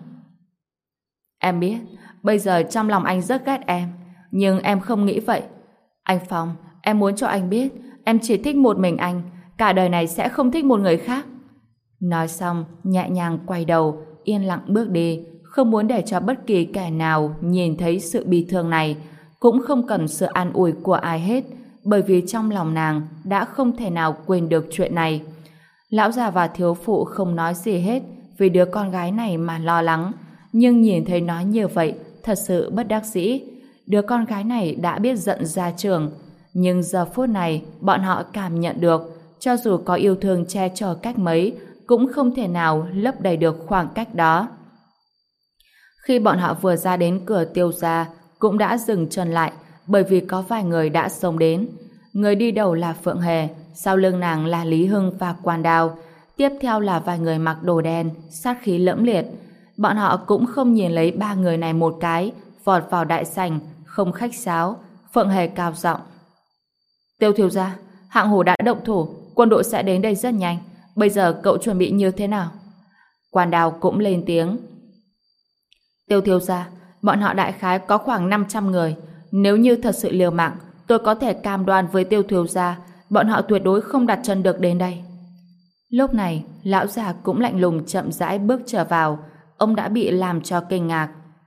Em biết, bây giờ trong lòng anh rất ghét em, nhưng em không nghĩ vậy. Anh Phong, em muốn cho anh biết, em chỉ thích một mình anh, cả đời này sẽ không thích một người khác. Nói xong, nhẹ nhàng quay đầu, yên lặng bước đi, không muốn để cho bất kỳ kẻ nào nhìn thấy sự bi thương này, cũng không cần sự an ủi của ai hết, bởi vì trong lòng nàng đã không thể nào quên được chuyện này. Lão già và thiếu phụ không nói gì hết vì đứa con gái này mà lo lắng, nhưng nhìn thấy nó như vậy thật sự bất đắc dĩ. Đứa con gái này đã biết giận ra trường, nhưng giờ phút này bọn họ cảm nhận được, cho dù có yêu thương che chở cách mấy cũng không thể nào lấp đầy được khoảng cách đó. Khi bọn họ vừa ra đến cửa Tiêu gia cũng đã dừng chân lại, bởi vì có vài người đã xông đến. Người đi đầu là Phượng Hề, sau lưng nàng là Lý Hưng và Quan Đao, tiếp theo là vài người mặc đồ đen, sát khí lẫm liệt. Bọn họ cũng không nhìn lấy ba người này một cái, vọt vào đại sảnh, không khách sáo. Phượng Hề cao giọng. Tiêu thiếu gia, Hạng Hổ đã động thủ, quân đội sẽ đến đây rất nhanh. Bây giờ cậu chuẩn bị như thế nào? Quan Đào cũng lên tiếng. Tiêu thiếu gia, bọn họ đại khái có khoảng 500 người. Nếu như thật sự liều mạng, tôi có thể cam đoan với Tiêu thiếu gia, bọn họ tuyệt đối không đặt chân được đến đây. Lúc này, lão già cũng lạnh lùng chậm rãi bước trở vào. Ông đã bị làm cho kinh ngạc.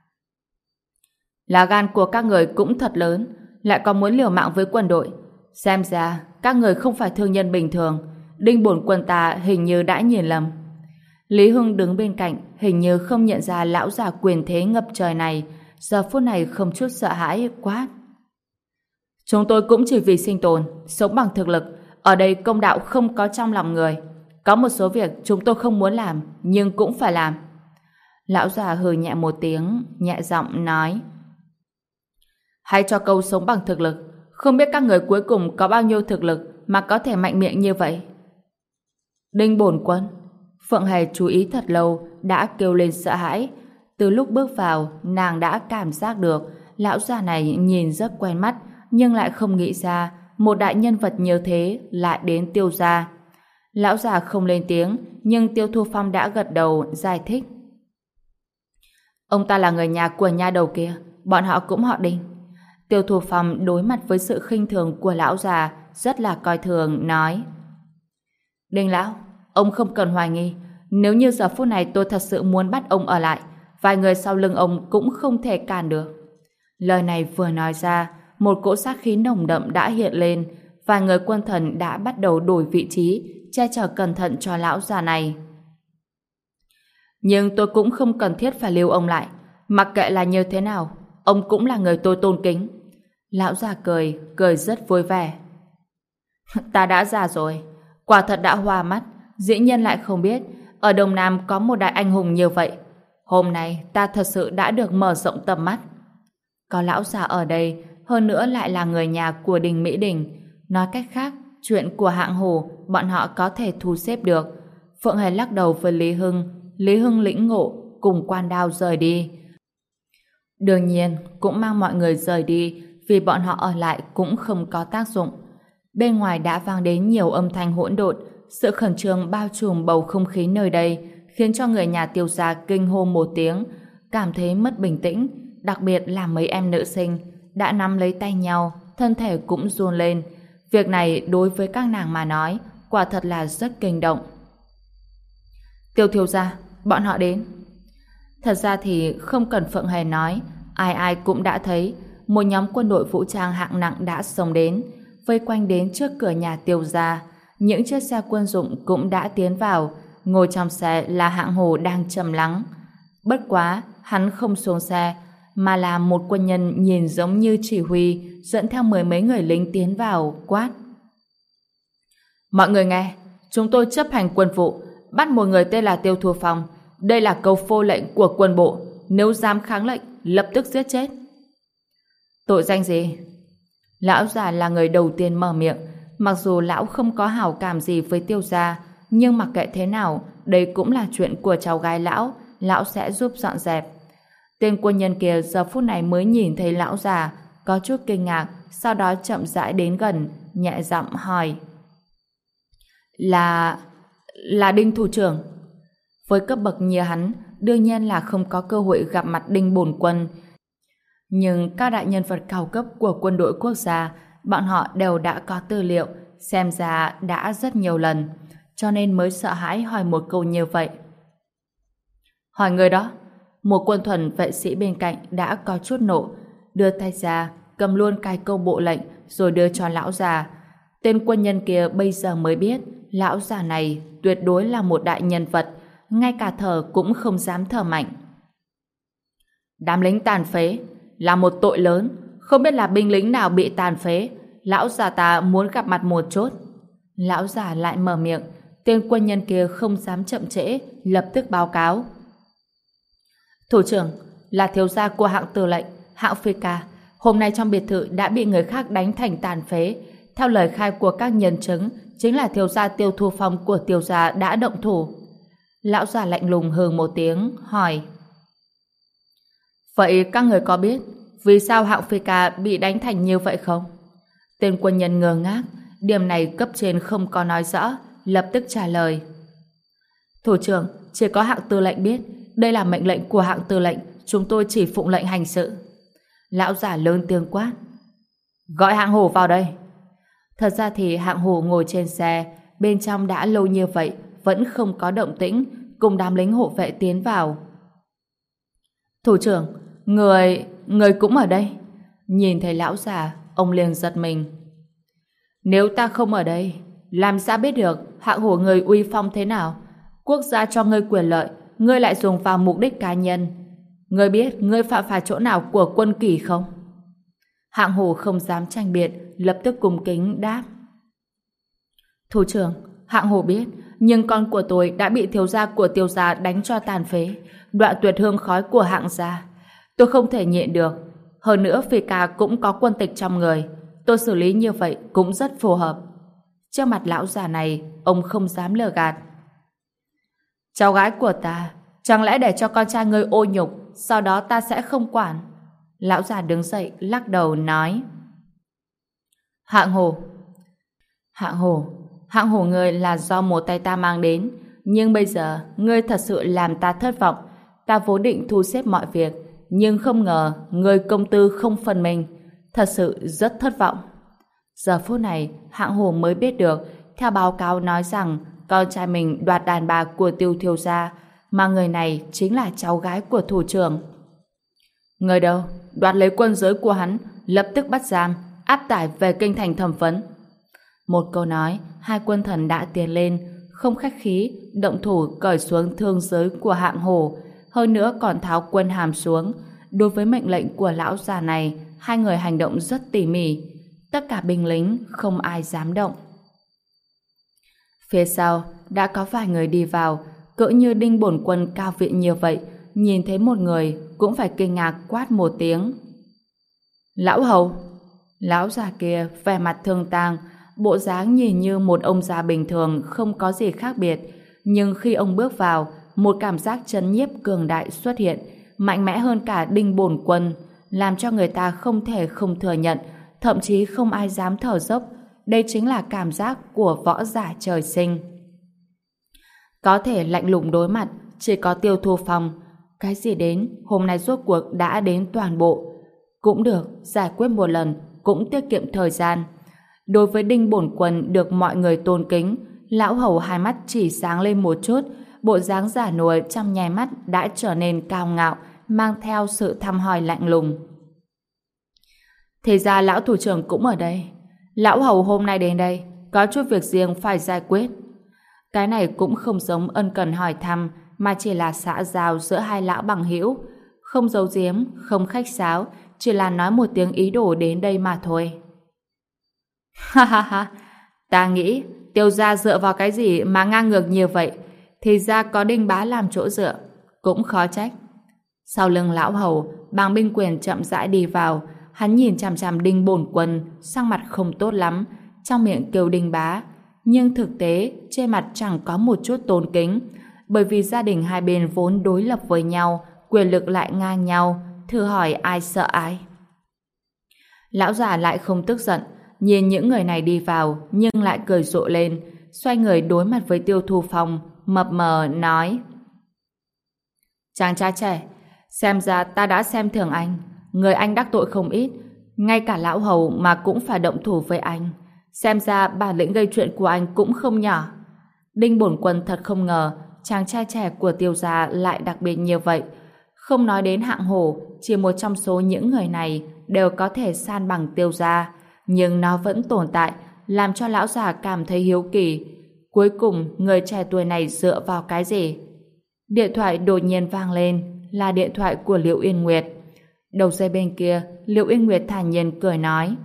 Là gan của các người cũng thật lớn, lại còn muốn liều mạng với quân đội. Xem ra, các người không phải thương nhân bình thường. Đinh bổn quân ta hình như đã nhìn lầm. Lý Hưng đứng bên cạnh, hình như không nhận ra lão già quyền thế ngập trời này, giờ phút này không chút sợ hãi quát. Chúng tôi cũng chỉ vì sinh tồn, sống bằng thực lực. Ở đây công đạo không có trong lòng người. Có một số việc chúng tôi không muốn làm, nhưng cũng phải làm. Lão già hừ nhẹ một tiếng, nhẹ giọng nói. Hay cho câu sống bằng thực lực. Không biết các người cuối cùng có bao nhiêu thực lực mà có thể mạnh miệng như vậy. Đinh bổn quân. Phượng Hề chú ý thật lâu, đã kêu lên sợ hãi. Từ lúc bước vào, nàng đã cảm giác được lão già này nhìn rất quen mắt, nhưng lại không nghĩ ra một đại nhân vật như thế lại đến Tiêu gia. Lão già không lên tiếng, nhưng Tiêu Thu Phong đã gật đầu giải thích. Ông ta là người nhà của nha đầu kia, bọn họ cũng họ Đinh. Tiêu Thu Phong đối mặt với sự khinh thường của lão già, rất là coi thường, nói. Đinh lão, ông không cần hoài nghi. Nếu như giờ phút này tôi thật sự muốn bắt ông ở lại, vài người sau lưng ông cũng không thể cản được. Lời này vừa nói ra, một cỗ sát khí nồng đậm đã hiện lên, vài người quân thần đã bắt đầu đổi vị trí, che chở cẩn thận cho lão già này. Nhưng tôi cũng không cần thiết phải lưu ông lại. Mặc kệ là như thế nào, ông cũng là người tôi tôn kính. Lão già cười, cười rất vui vẻ. Ta đã già rồi, quả thật đã hoa mắt, dĩ nhiên lại không biết ở Đông Nam có một đại anh hùng như vậy. Hôm nay ta thật sự đã được mở rộng tầm mắt. Có lão già ở đây, hơn nữa lại là người nhà của Đình Mỹ Đình. Nói cách khác, chuyện của Hạng Hổ bọn họ có thể thu xếp được. Phượng Hề lắc đầu với Lý Hưng. Lý Hưng lĩnh ngộ, cùng Quan Đao rời đi. Đương nhiên, cũng mang mọi người rời đi, vì bọn họ ở lại cũng không có tác dụng. Bên ngoài đã vang đến nhiều âm thanh hỗn độn, sự khẩn trương bao trùm bầu không khí nơi đây, khiến cho người nhà Tiêu gia kinh hô một tiếng, cảm thấy mất bình tĩnh, đặc biệt là mấy em nữ sinh đã nắm lấy tay nhau, thân thể cũng run lên. Việc này đối với các nàng mà nói, quả thật là rất kinh động. Tiêu thiếu gia, bọn họ đến. Thật ra thì không cần Phượng Hề nói, ai ai cũng đã thấy một nhóm quân đội vũ trang hạng nặng đã xông đến, vây quanh đến trước cửa nhà Tiêu gia. Những chiếc xe quân dụng cũng đã tiến vào, ngồi trong xe là Hạng Hổ đang trầm lắng. Bất quá, hắn không xuống xe, mà là một quân nhân nhìn giống như chỉ huy, dẫn theo mười mấy người lính tiến vào, quát. Mọi người nghe, chúng tôi chấp hành quân vụ, bắt một người tên là Tiêu Thu Phong. Đây là câu phô lệnh của quân bộ, nếu dám kháng lệnh, lập tức giết chết. Tội danh gì? Lão già là người đầu tiên mở miệng. Mặc dù lão không có hảo cảm gì với Tiêu gia, nhưng mặc kệ thế nào, đây cũng là chuyện của cháu gái lão sẽ giúp dọn dẹp. Tên quân nhân kia giờ phút này mới nhìn thấy lão già, có chút kinh ngạc, sau đó chậm rãi đến gần, nhẹ giọng hỏi. Là Đinh thủ trưởng. Với cấp bậc như hắn, đương nhiên là không có cơ hội gặp mặt Đinh bổn quân. Nhưng các đại nhân vật cao cấp của quân đội quốc gia, bọn họ đều đã có tư liệu, xem ra đã rất nhiều lần, cho nên mới sợ hãi hỏi một câu như vậy. Hỏi người đó, một quân thuần vệ sĩ bên cạnh đã có chút nộ, đưa tay ra, cầm luôn cái câu bộ lệnh rồi đưa cho lão già. Tên quân nhân kia bây giờ mới biết, lão già này tuyệt đối là một đại nhân vật, ngay cả thở cũng không dám thở mạnh. Đám lính tàn phế là một tội lớn, không biết là binh lính nào bị tàn phế, lão già ta muốn gặp mặt một chút. Lão già lại mở miệng, tên quân nhân kia không dám chậm trễ, lập tức báo cáo. Thủ trưởng, là thiếu gia của Hạng tư lệnh, Hạng Phi Ca, hôm nay trong biệt thự đã bị người khác đánh thành tàn phế. Theo lời khai của các nhân chứng, chính là thiếu gia Tiêu Thu Phong của Tiêu gia đã động thủ. Lão già lạnh lùng hừ một tiếng, hỏi. Vậy các người có biết vì sao Hạng Phi Ca bị đánh thành như vậy không? Tên quân nhân ngơ ngác, Điểm này cấp trên không có nói rõ, lập tức trả lời. Thủ trưởng, chỉ có hạng tư lệnh biết, đây là mệnh lệnh của hạng tư lệnh, chúng tôi chỉ phụng lệnh hành sự. Lão giả lớn tiếng quát. Gọi hạng hổ vào đây. Thật ra thì hạng hổ ngồi trên xe, bên trong đã lâu như vậy, vẫn không có động tĩnh, cùng đám lính hộ vệ tiến vào. Thủ trưởng, người cũng ở đây. Nhìn thấy lão già, ông liền giật mình. Nếu ta không ở đây, làm sao biết được hạng hổ người uy phong thế nào? Quốc gia cho ngươi quyền lợi, ngươi lại dùng vào mục đích cá nhân. Ngươi biết ngươi phạm phải chỗ nào của quân kỷ không? Hạng hổ không dám tranh biện, lập tức cung kính đáp. Thủ trưởng, hạng hổ biết, nhưng con của tôi đã bị thiếu gia của Tiêu gia đánh cho tàn phế, đoạn tuyệt hương khói của hạng gia. Tôi không thể nhịn được. Hơn nữa Phi ca cũng có quân tịch trong người, tôi xử lý như vậy cũng rất phù hợp. Trước mặt lão già này, ông không dám lừa gạt. Cháu gái của ta, chẳng lẽ để cho con trai ngươi ô nhục, sau đó ta sẽ không quản? Lão già đứng dậy, lắc đầu nói. Hạng hổ ngươi là do một tay ta mang đến, nhưng bây giờ ngươi thật sự làm ta thất vọng. Ta vốn định thu xếp mọi việc, nhưng không ngờ ngươi công tư không phân minh, thật sự rất thất vọng. Giờ phút này, hạng hổ mới biết được, theo báo cáo nói rằng con trai mình đoạt đàn bà của Tiêu thiếu gia, mà người này chính là cháu gái của thủ trưởng. Người đâu? Đoạt lấy quân giới của hắn, lập tức bắt giam, áp tải về kinh thành thẩm vấn. Một câu nói, hai quân thần đã tiến lên, không khách khí, động thủ cởi xuống thương giới của hạng hổ, hơn nữa còn tháo quân hàm xuống. Đối với mệnh lệnh của lão già này, hai người hành động rất tỉ mỉ. Tất cả binh lính không ai dám động. Phía sau đã có vài người đi vào, cỡ như Đinh bổn quân cao viện như vậy, nhìn thấy một người cũng phải kinh ngạc quát một tiếng. Lão hầu! Lão già kia vẻ mặt thương tang, bộ dáng nhìn như một ông già bình thường, không có gì khác biệt, nhưng khi ông bước vào, một cảm giác chấn nhiếp cường đại xuất hiện, mạnh mẽ hơn cả Đinh bổn quân, làm cho người ta không thể không thừa nhận, thậm chí không ai dám thở dốc. Đây chính là cảm giác của võ giả trời sinh. Có thể lạnh lùng đối mặt, chỉ có Tiêu Thu Phong. Cái gì đến, hôm nay rốt cuộc đã đến toàn bộ. Cũng được, giải quyết một lần, cũng tiết kiệm thời gian. Đối với Đinh bổn quân được mọi người tôn kính, lão hầu hai mắt chỉ sáng lên một chút, bộ dáng giả nua trong nháy mắt đã trở nên cao ngạo, mang theo sự thăm hỏi lạnh lùng. Thì ra lão thủ trưởng cũng ở đây. Lão hầu hôm nay đến đây, có chút việc riêng phải giải quyết. Cái này cũng không giống ân cần hỏi thăm, mà chỉ là xã giao giữa hai lão bằng hữu, không giấu giếm, không khách sáo, chỉ là nói một tiếng ý đồ đến đây mà thôi. Ha ha ha, ta nghĩ Tiêu gia dựa vào cái gì mà ngang ngược như vậy, thì ra có Đinh bá làm chỗ dựa, cũng khó trách. Sau lưng lão hầu, Bàng Binh Quyền chậm rãi đi vào, hắn nhìn chằm chằm Đinh bổn quân, sang mặt không tốt lắm, trong miệng kêu Đinh bá, nhưng thực tế trên mặt chẳng có một chút tôn kính, bởi vì gia đình hai bên vốn đối lập với nhau, quyền lực lại ngang nhau, thử hỏi ai sợ ai. Lão già lại không tức giận, nhìn những người này đi vào nhưng lại cười rộ lên, xoay người đối mặt với Tiêu Thu Phong, mập mờ nói: Chàng trai trẻ, xem ra ta đã xem thường anh, người anh đắc tội không ít, ngay cả lão hầu mà cũng phải động thủ với anh, xem ra bản lĩnh gây chuyện của anh cũng không nhỏ. Đinh bổn quân thật không ngờ chàng trai trẻ của Tiêu gia lại đặc biệt như vậy. Không nói đến hạng hổ, chỉ một trong số những người này đều có thể san bằng Tiêu gia, nhưng nó vẫn tồn tại, làm cho lão già cảm thấy hiếu kỳ. Cuối cùng, người trẻ tuổi này dựa vào cái gì? Điện thoại đột nhiên vang lên, là điện thoại của Liễu Yên Nguyệt. Đầu dây bên kia, Liễu Yên Nguyệt thản nhiên cười nói: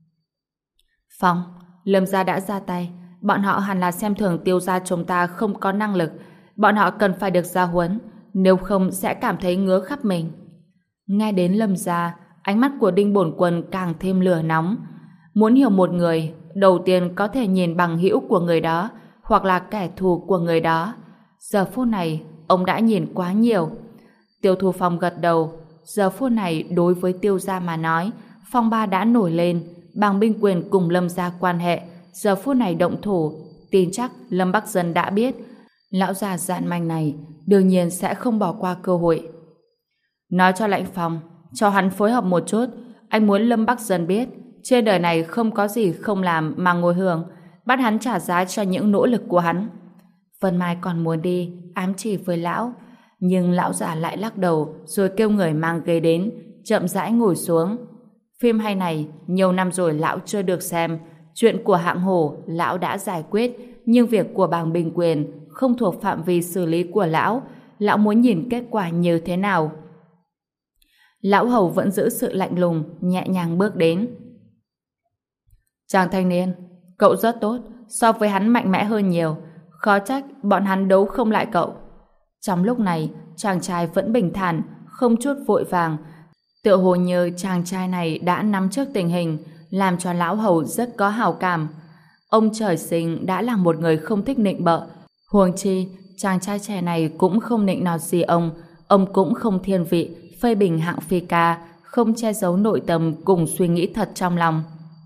Phong, Lâm gia đã ra tay, bọn họ hẳn là xem thường Tiêu gia chúng ta không có năng lực, bọn họ cần phải được giáo huấn, nếu không sẽ cảm thấy ngứa khắp mình. Nghe đến Lâm gia, ánh mắt của Đinh bổn quân càng thêm lửa nóng. Muốn hiểu một người, đầu tiên có thể nhìn bằng hữu của người đó, hoặc là kẻ thù của người đó. Giờ phút này, ông đã nhìn quá nhiều. Tiêu Thu Phong gật đầu. Giờ phút này đối với Tiêu gia mà nói, phong ba đã nổi lên, Bàng Binh Quyền cùng Lâm gia quan hệ giờ phút này động thủ, tin chắc Lâm Bắc Dân đã biết. Lão già dạn manh này đương nhiên sẽ không bỏ qua cơ hội. Nói cho Lãnh Phong, cho hắn phối hợp một chút. Anh muốn Lâm Bắc Dân biết trên đời này không có gì không làm mà ngồi hưởng, bắt hắn trả giá cho những nỗ lực của hắn. Vân Mai còn muốn đi ám chỉ với lão, nhưng lão già lại lắc đầu rồi kêu người mang ghế đến, chậm rãi ngồi xuống. Phim hay này nhiều năm rồi lão chưa được xem. Chuyện của hạng hổ lão đã giải quyết, nhưng việc của bàng Bình Quyền không thuộc phạm vi xử lý của lão. Lão muốn nhìn kết quả như thế nào. Lão hầu vẫn giữ sự lạnh lùng, nhẹ nhàng bước đến. Chàng thanh niên, cậu rất tốt, so với hắn mạnh mẽ hơn nhiều, khó trách bọn hắn đấu không lại cậu. Trong lúc này, chàng trai vẫn bình thản, không chút vội vàng, tựa hồ như chàng trai này đã nắm trước tình hình, làm cho lão hầu rất có hảo cảm. Ông trời sinh đã là một người không thích nịnh bợ, huống chi chàng trai trẻ này cũng không nịnh nọt gì ông cũng không thiên vị, phê bình hạng phi ca, không che giấu nội tâm cùng suy nghĩ thật trong lòng.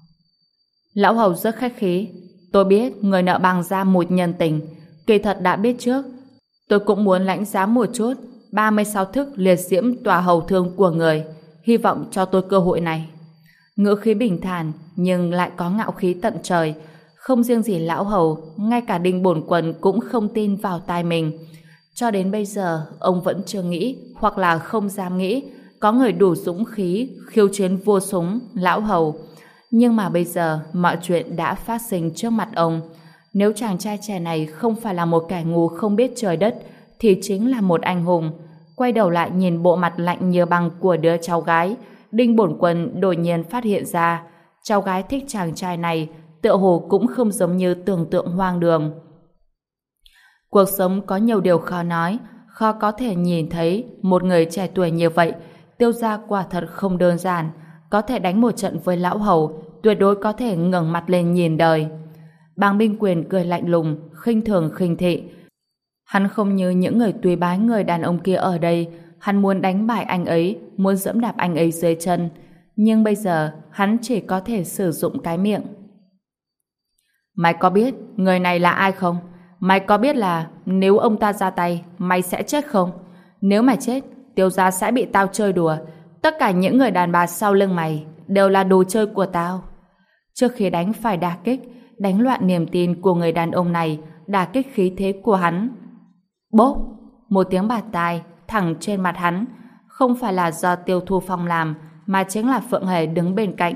Lão hầu rất khách khí, tôi biết người nợ bằng ra một nhân tình, kỳ thật đã biết trước. Tôi cũng muốn lãnh giá một chút 36 thức liệt diễm tòa hầu thương của người, hy vọng cho tôi cơ hội này. Ngữ khí bình thản nhưng lại có ngạo khí tận trời. Không riêng gì lão hầu, ngay cả Đinh Bổn Quân cũng không tin vào tai mình. Cho đến bây giờ ông vẫn chưa nghĩ, hoặc là không dám nghĩ có người đủ dũng khí khiêu chiến vua súng lão hầu. Nhưng mà bây giờ mọi chuyện đã phát sinh trước mặt ông. Nếu chàng trai trẻ này không phải là một kẻ ngu không biết trời đất thì chính là một anh hùng. Quay đầu lại nhìn bộ mặt lạnh như băng của đứa cháu gái, Đinh Bổn Quân đột nhiên phát hiện ra cháu gái thích chàng trai này tựa hồ cũng không giống như tưởng tượng hoang đường. Cuộc sống có nhiều điều khó nói, khó có thể nhìn thấy một người trẻ tuổi như vậy. Tiêu gia quả thật không đơn giản, có thể đánh một trận với lão hầu, tuyệt đối có thể ngẩng mặt lên nhìn đời. Bàng Minh Quyền cười lạnh lùng, khinh thường khinh thị. Hắn không như những người tùy bái người đàn ông kia ở đây, hắn muốn đánh bại anh ấy, muốn dẫm đạp anh ấy dưới chân. Nhưng bây giờ, hắn chỉ có thể sử dụng cái miệng. Mày có biết người này là ai không? Mày có biết là nếu ông ta ra tay, mày sẽ chết không? Nếu mày chết, Tiêu gia sẽ bị tao chơi đùa. Tất cả những người đàn bà sau lưng mày đều là đồ chơi của tao. Trước khi đánh phải đả kích, đánh loạn niềm tin của người đàn ông này, đả kích khí thế của hắn. Bốp! Một tiếng bạt tai thẳng trên mặt hắn, không phải là do Tiêu Thu Phong làm, mà chính là Phượng Hề đứng bên cạnh.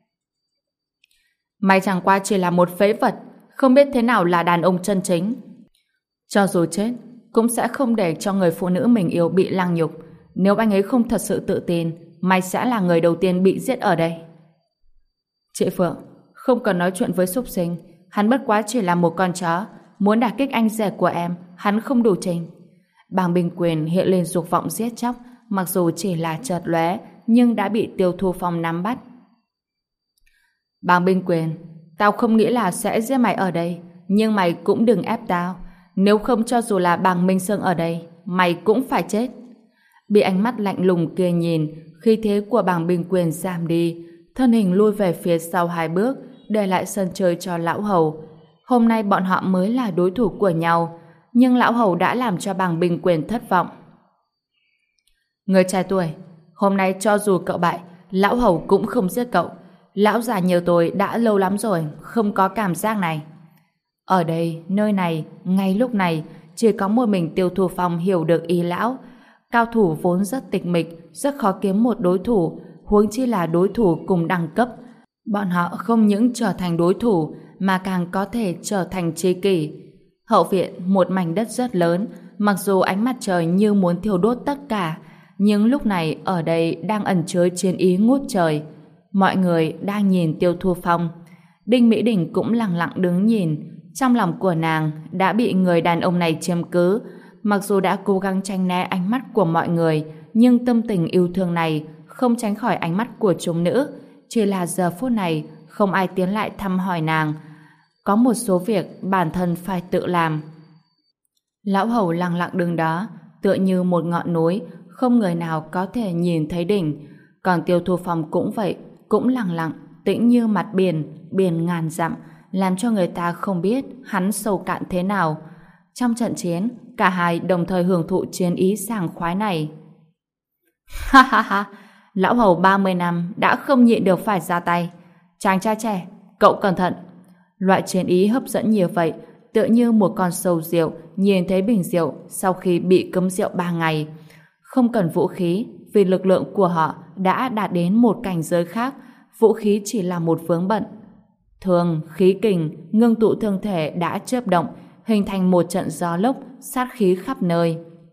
Mày chẳng qua chỉ là một phế vật, không biết thế nào là đàn ông chân chính. Cho dù chết, cũng sẽ không để cho người phụ nữ mình yêu bị lăng nhục. Nếu anh ấy không thật sự tự tin, mày sẽ là người đầu tiên bị giết ở đây. Chị Phượng, không cần nói chuyện với súc sinh, hắn bất quá chỉ là một con chó, muốn đả kích anh rể của em, hắn không đủ trình. Bàng Bình Quyền hiện lên dục vọng giết chóc, mặc dù chỉ là chợt lóe, nhưng đã bị Tiêu Thu Phong nắm bắt. Bàng Bình Quyền, tao không nghĩ là sẽ giết mày ở đây, nhưng mày cũng đừng ép tao, nếu không cho dù là Bàng Minh Sơn ở đây, mày cũng phải chết. Bị ánh mắt lạnh lùng kia nhìn, khí thế của Bàng Bình Quyền giảm đi, thân hình lui về phía sau 2 bước, để lại sân chơi cho lão hầu. Hôm nay bọn họ mới là đối thủ của nhau, nhưng lão hầu đã làm cho Bàng Bình Quyền thất vọng. Người trẻ tuổi, hôm nay cho dù cậu bại, lão hầu cũng không giết cậu. Lão già như tôi đã lâu lắm rồi không có cảm giác này. Ở đây, nơi này, ngay lúc này, chỉ có một mình Tiêu Thu Phong hiểu được ý lão. Cao thủ vốn rất tịch mịch, rất khó kiếm một đối thủ, huống chi là đối thủ cùng đẳng cấp. Bọn họ không những trở thành đối thủ, mà càng có thể trở thành tri kỷ. Hậu viện một mảnh đất rất lớn, mặc dù ánh mặt trời như muốn thiêu đốt tất cả, nhưng lúc này ở đây đang ẩn chứa chiến ý ngút trời. Mọi người đang nhìn Tiêu Thu Phong. Đinh Mỹ Đình cũng lặng lặng đứng nhìn. Trong lòng của nàng đã bị người đàn ông này chiếm cứ. Mặc dù đã cố gắng tránh né ánh mắt của mọi người, nhưng tâm tình yêu thương này không tránh khỏi ánh mắt của chúng nữ. Chỉ là giờ phút này không ai tiến lại thăm hỏi nàng. Có một số việc bản thân phải tự làm. Lão hầu lặng lặng đứng đó, tựa như một ngọn núi, không người nào có thể nhìn thấy đỉnh. Còn Tiêu Thu Phong cũng vậy, cũng lặng lặng, tĩnh như mặt biển, biển ngàn dặm, làm cho người ta không biết hắn sâu cạn thế nào. Trong trận chiến, cả hai đồng thời hưởng thụ chiến ý sảng khoái này. Ha ha ha, lão hầu 30 năm đã không nhịn được phải ra tay. Chàng trai trẻ, cậu cẩn thận. Loại chiến ý hấp dẫn như vậy, tựa như một con sâu rượu nhìn thấy bình rượu sau khi bị cấm rượu 3 ngày. Không cần vũ khí, vì lực lượng của họ đã đạt đến một cảnh giới khác, vũ khí chỉ là một vướng bận. Thường, khí kình, ngưng tụ thương thể đã chớp động, hình thành một trận gió lốc, sát khí khắp nơi.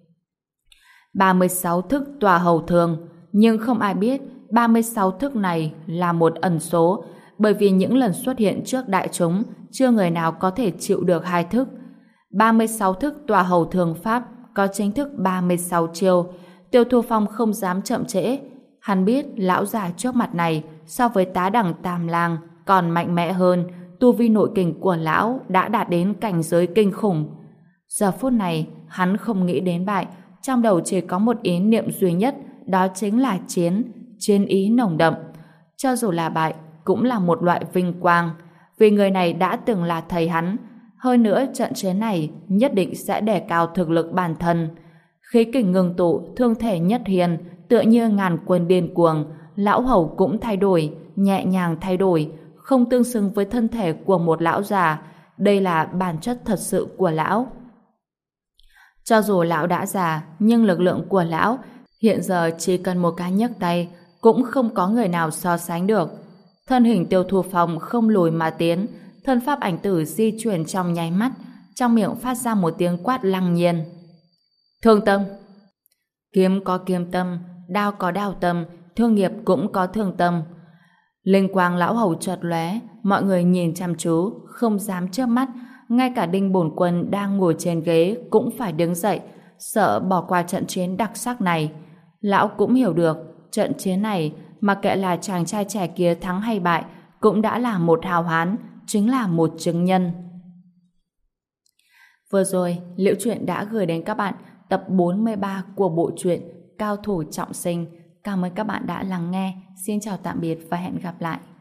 36 thức tòa hầu thường, nhưng không ai biết 36 thức này là một ẩn số, bởi vì những lần xuất hiện trước đại chúng, chưa người nào có thể chịu được 2 thức. 36 thức tòa hầu thường pháp có chính thức 36 chiêu. Tiêu Thu Phong không dám chậm trễ. Hắn biết lão già trước mặt này so với tá đẳng Tam Lang còn mạnh mẽ hơn, tu vi nội kình của lão đã đạt đến cảnh giới kinh khủng. Giờ phút này, hắn không nghĩ đến bại, trong đầu chỉ có một ý niệm duy nhất, đó chính là chiến ý nồng đậm. Cho dù là bại, cũng là một loại vinh quang, vì người này đã từng là thầy hắn. Hơn nữa, trận chiến này nhất định sẽ đề cao thực lực bản thân. Khí kình ngưng tụ, thương thể nhất hiền, tựa như ngàn quân điên cuồng. Lão hầu cũng thay đổi, nhẹ nhàng thay đổi, không tương xứng với thân thể của một lão già. Đây là bản chất thật sự của lão. Cho dù lão đã già, nhưng lực lượng của lão hiện giờ chỉ cần một cái nhấc tay cũng không có người nào so sánh được. Thân hình Tiêu Thu Phong không lùi mà tiến, thân pháp ảnh tử di chuyển trong nháy mắt, trong miệng phát ra một tiếng quát lăng nhiên. Thương tâm. Kiếm có kiếm tâm, đao có đao tâm, thương nghiệp cũng có thương tâm. Linh quang lão hầu chợt lóe, mọi người nhìn chăm chú, không dám chớp mắt, ngay cả Đinh Bổn Quân đang ngồi trên ghế cũng phải đứng dậy, sợ bỏ qua trận chiến đặc sắc này. Lão cũng hiểu được, trận chiến này, mặc kệ là chàng trai trẻ kia thắng hay bại, cũng đã là một hào hán, chính là một chứng nhân. Vừa rồi, Liễu Chuyện đã gửi đến các bạn tập 43 của bộ truyện Cao thủ trọng sinh. Cảm ơn các bạn đã lắng nghe. Xin chào tạm biệt và hẹn gặp lại.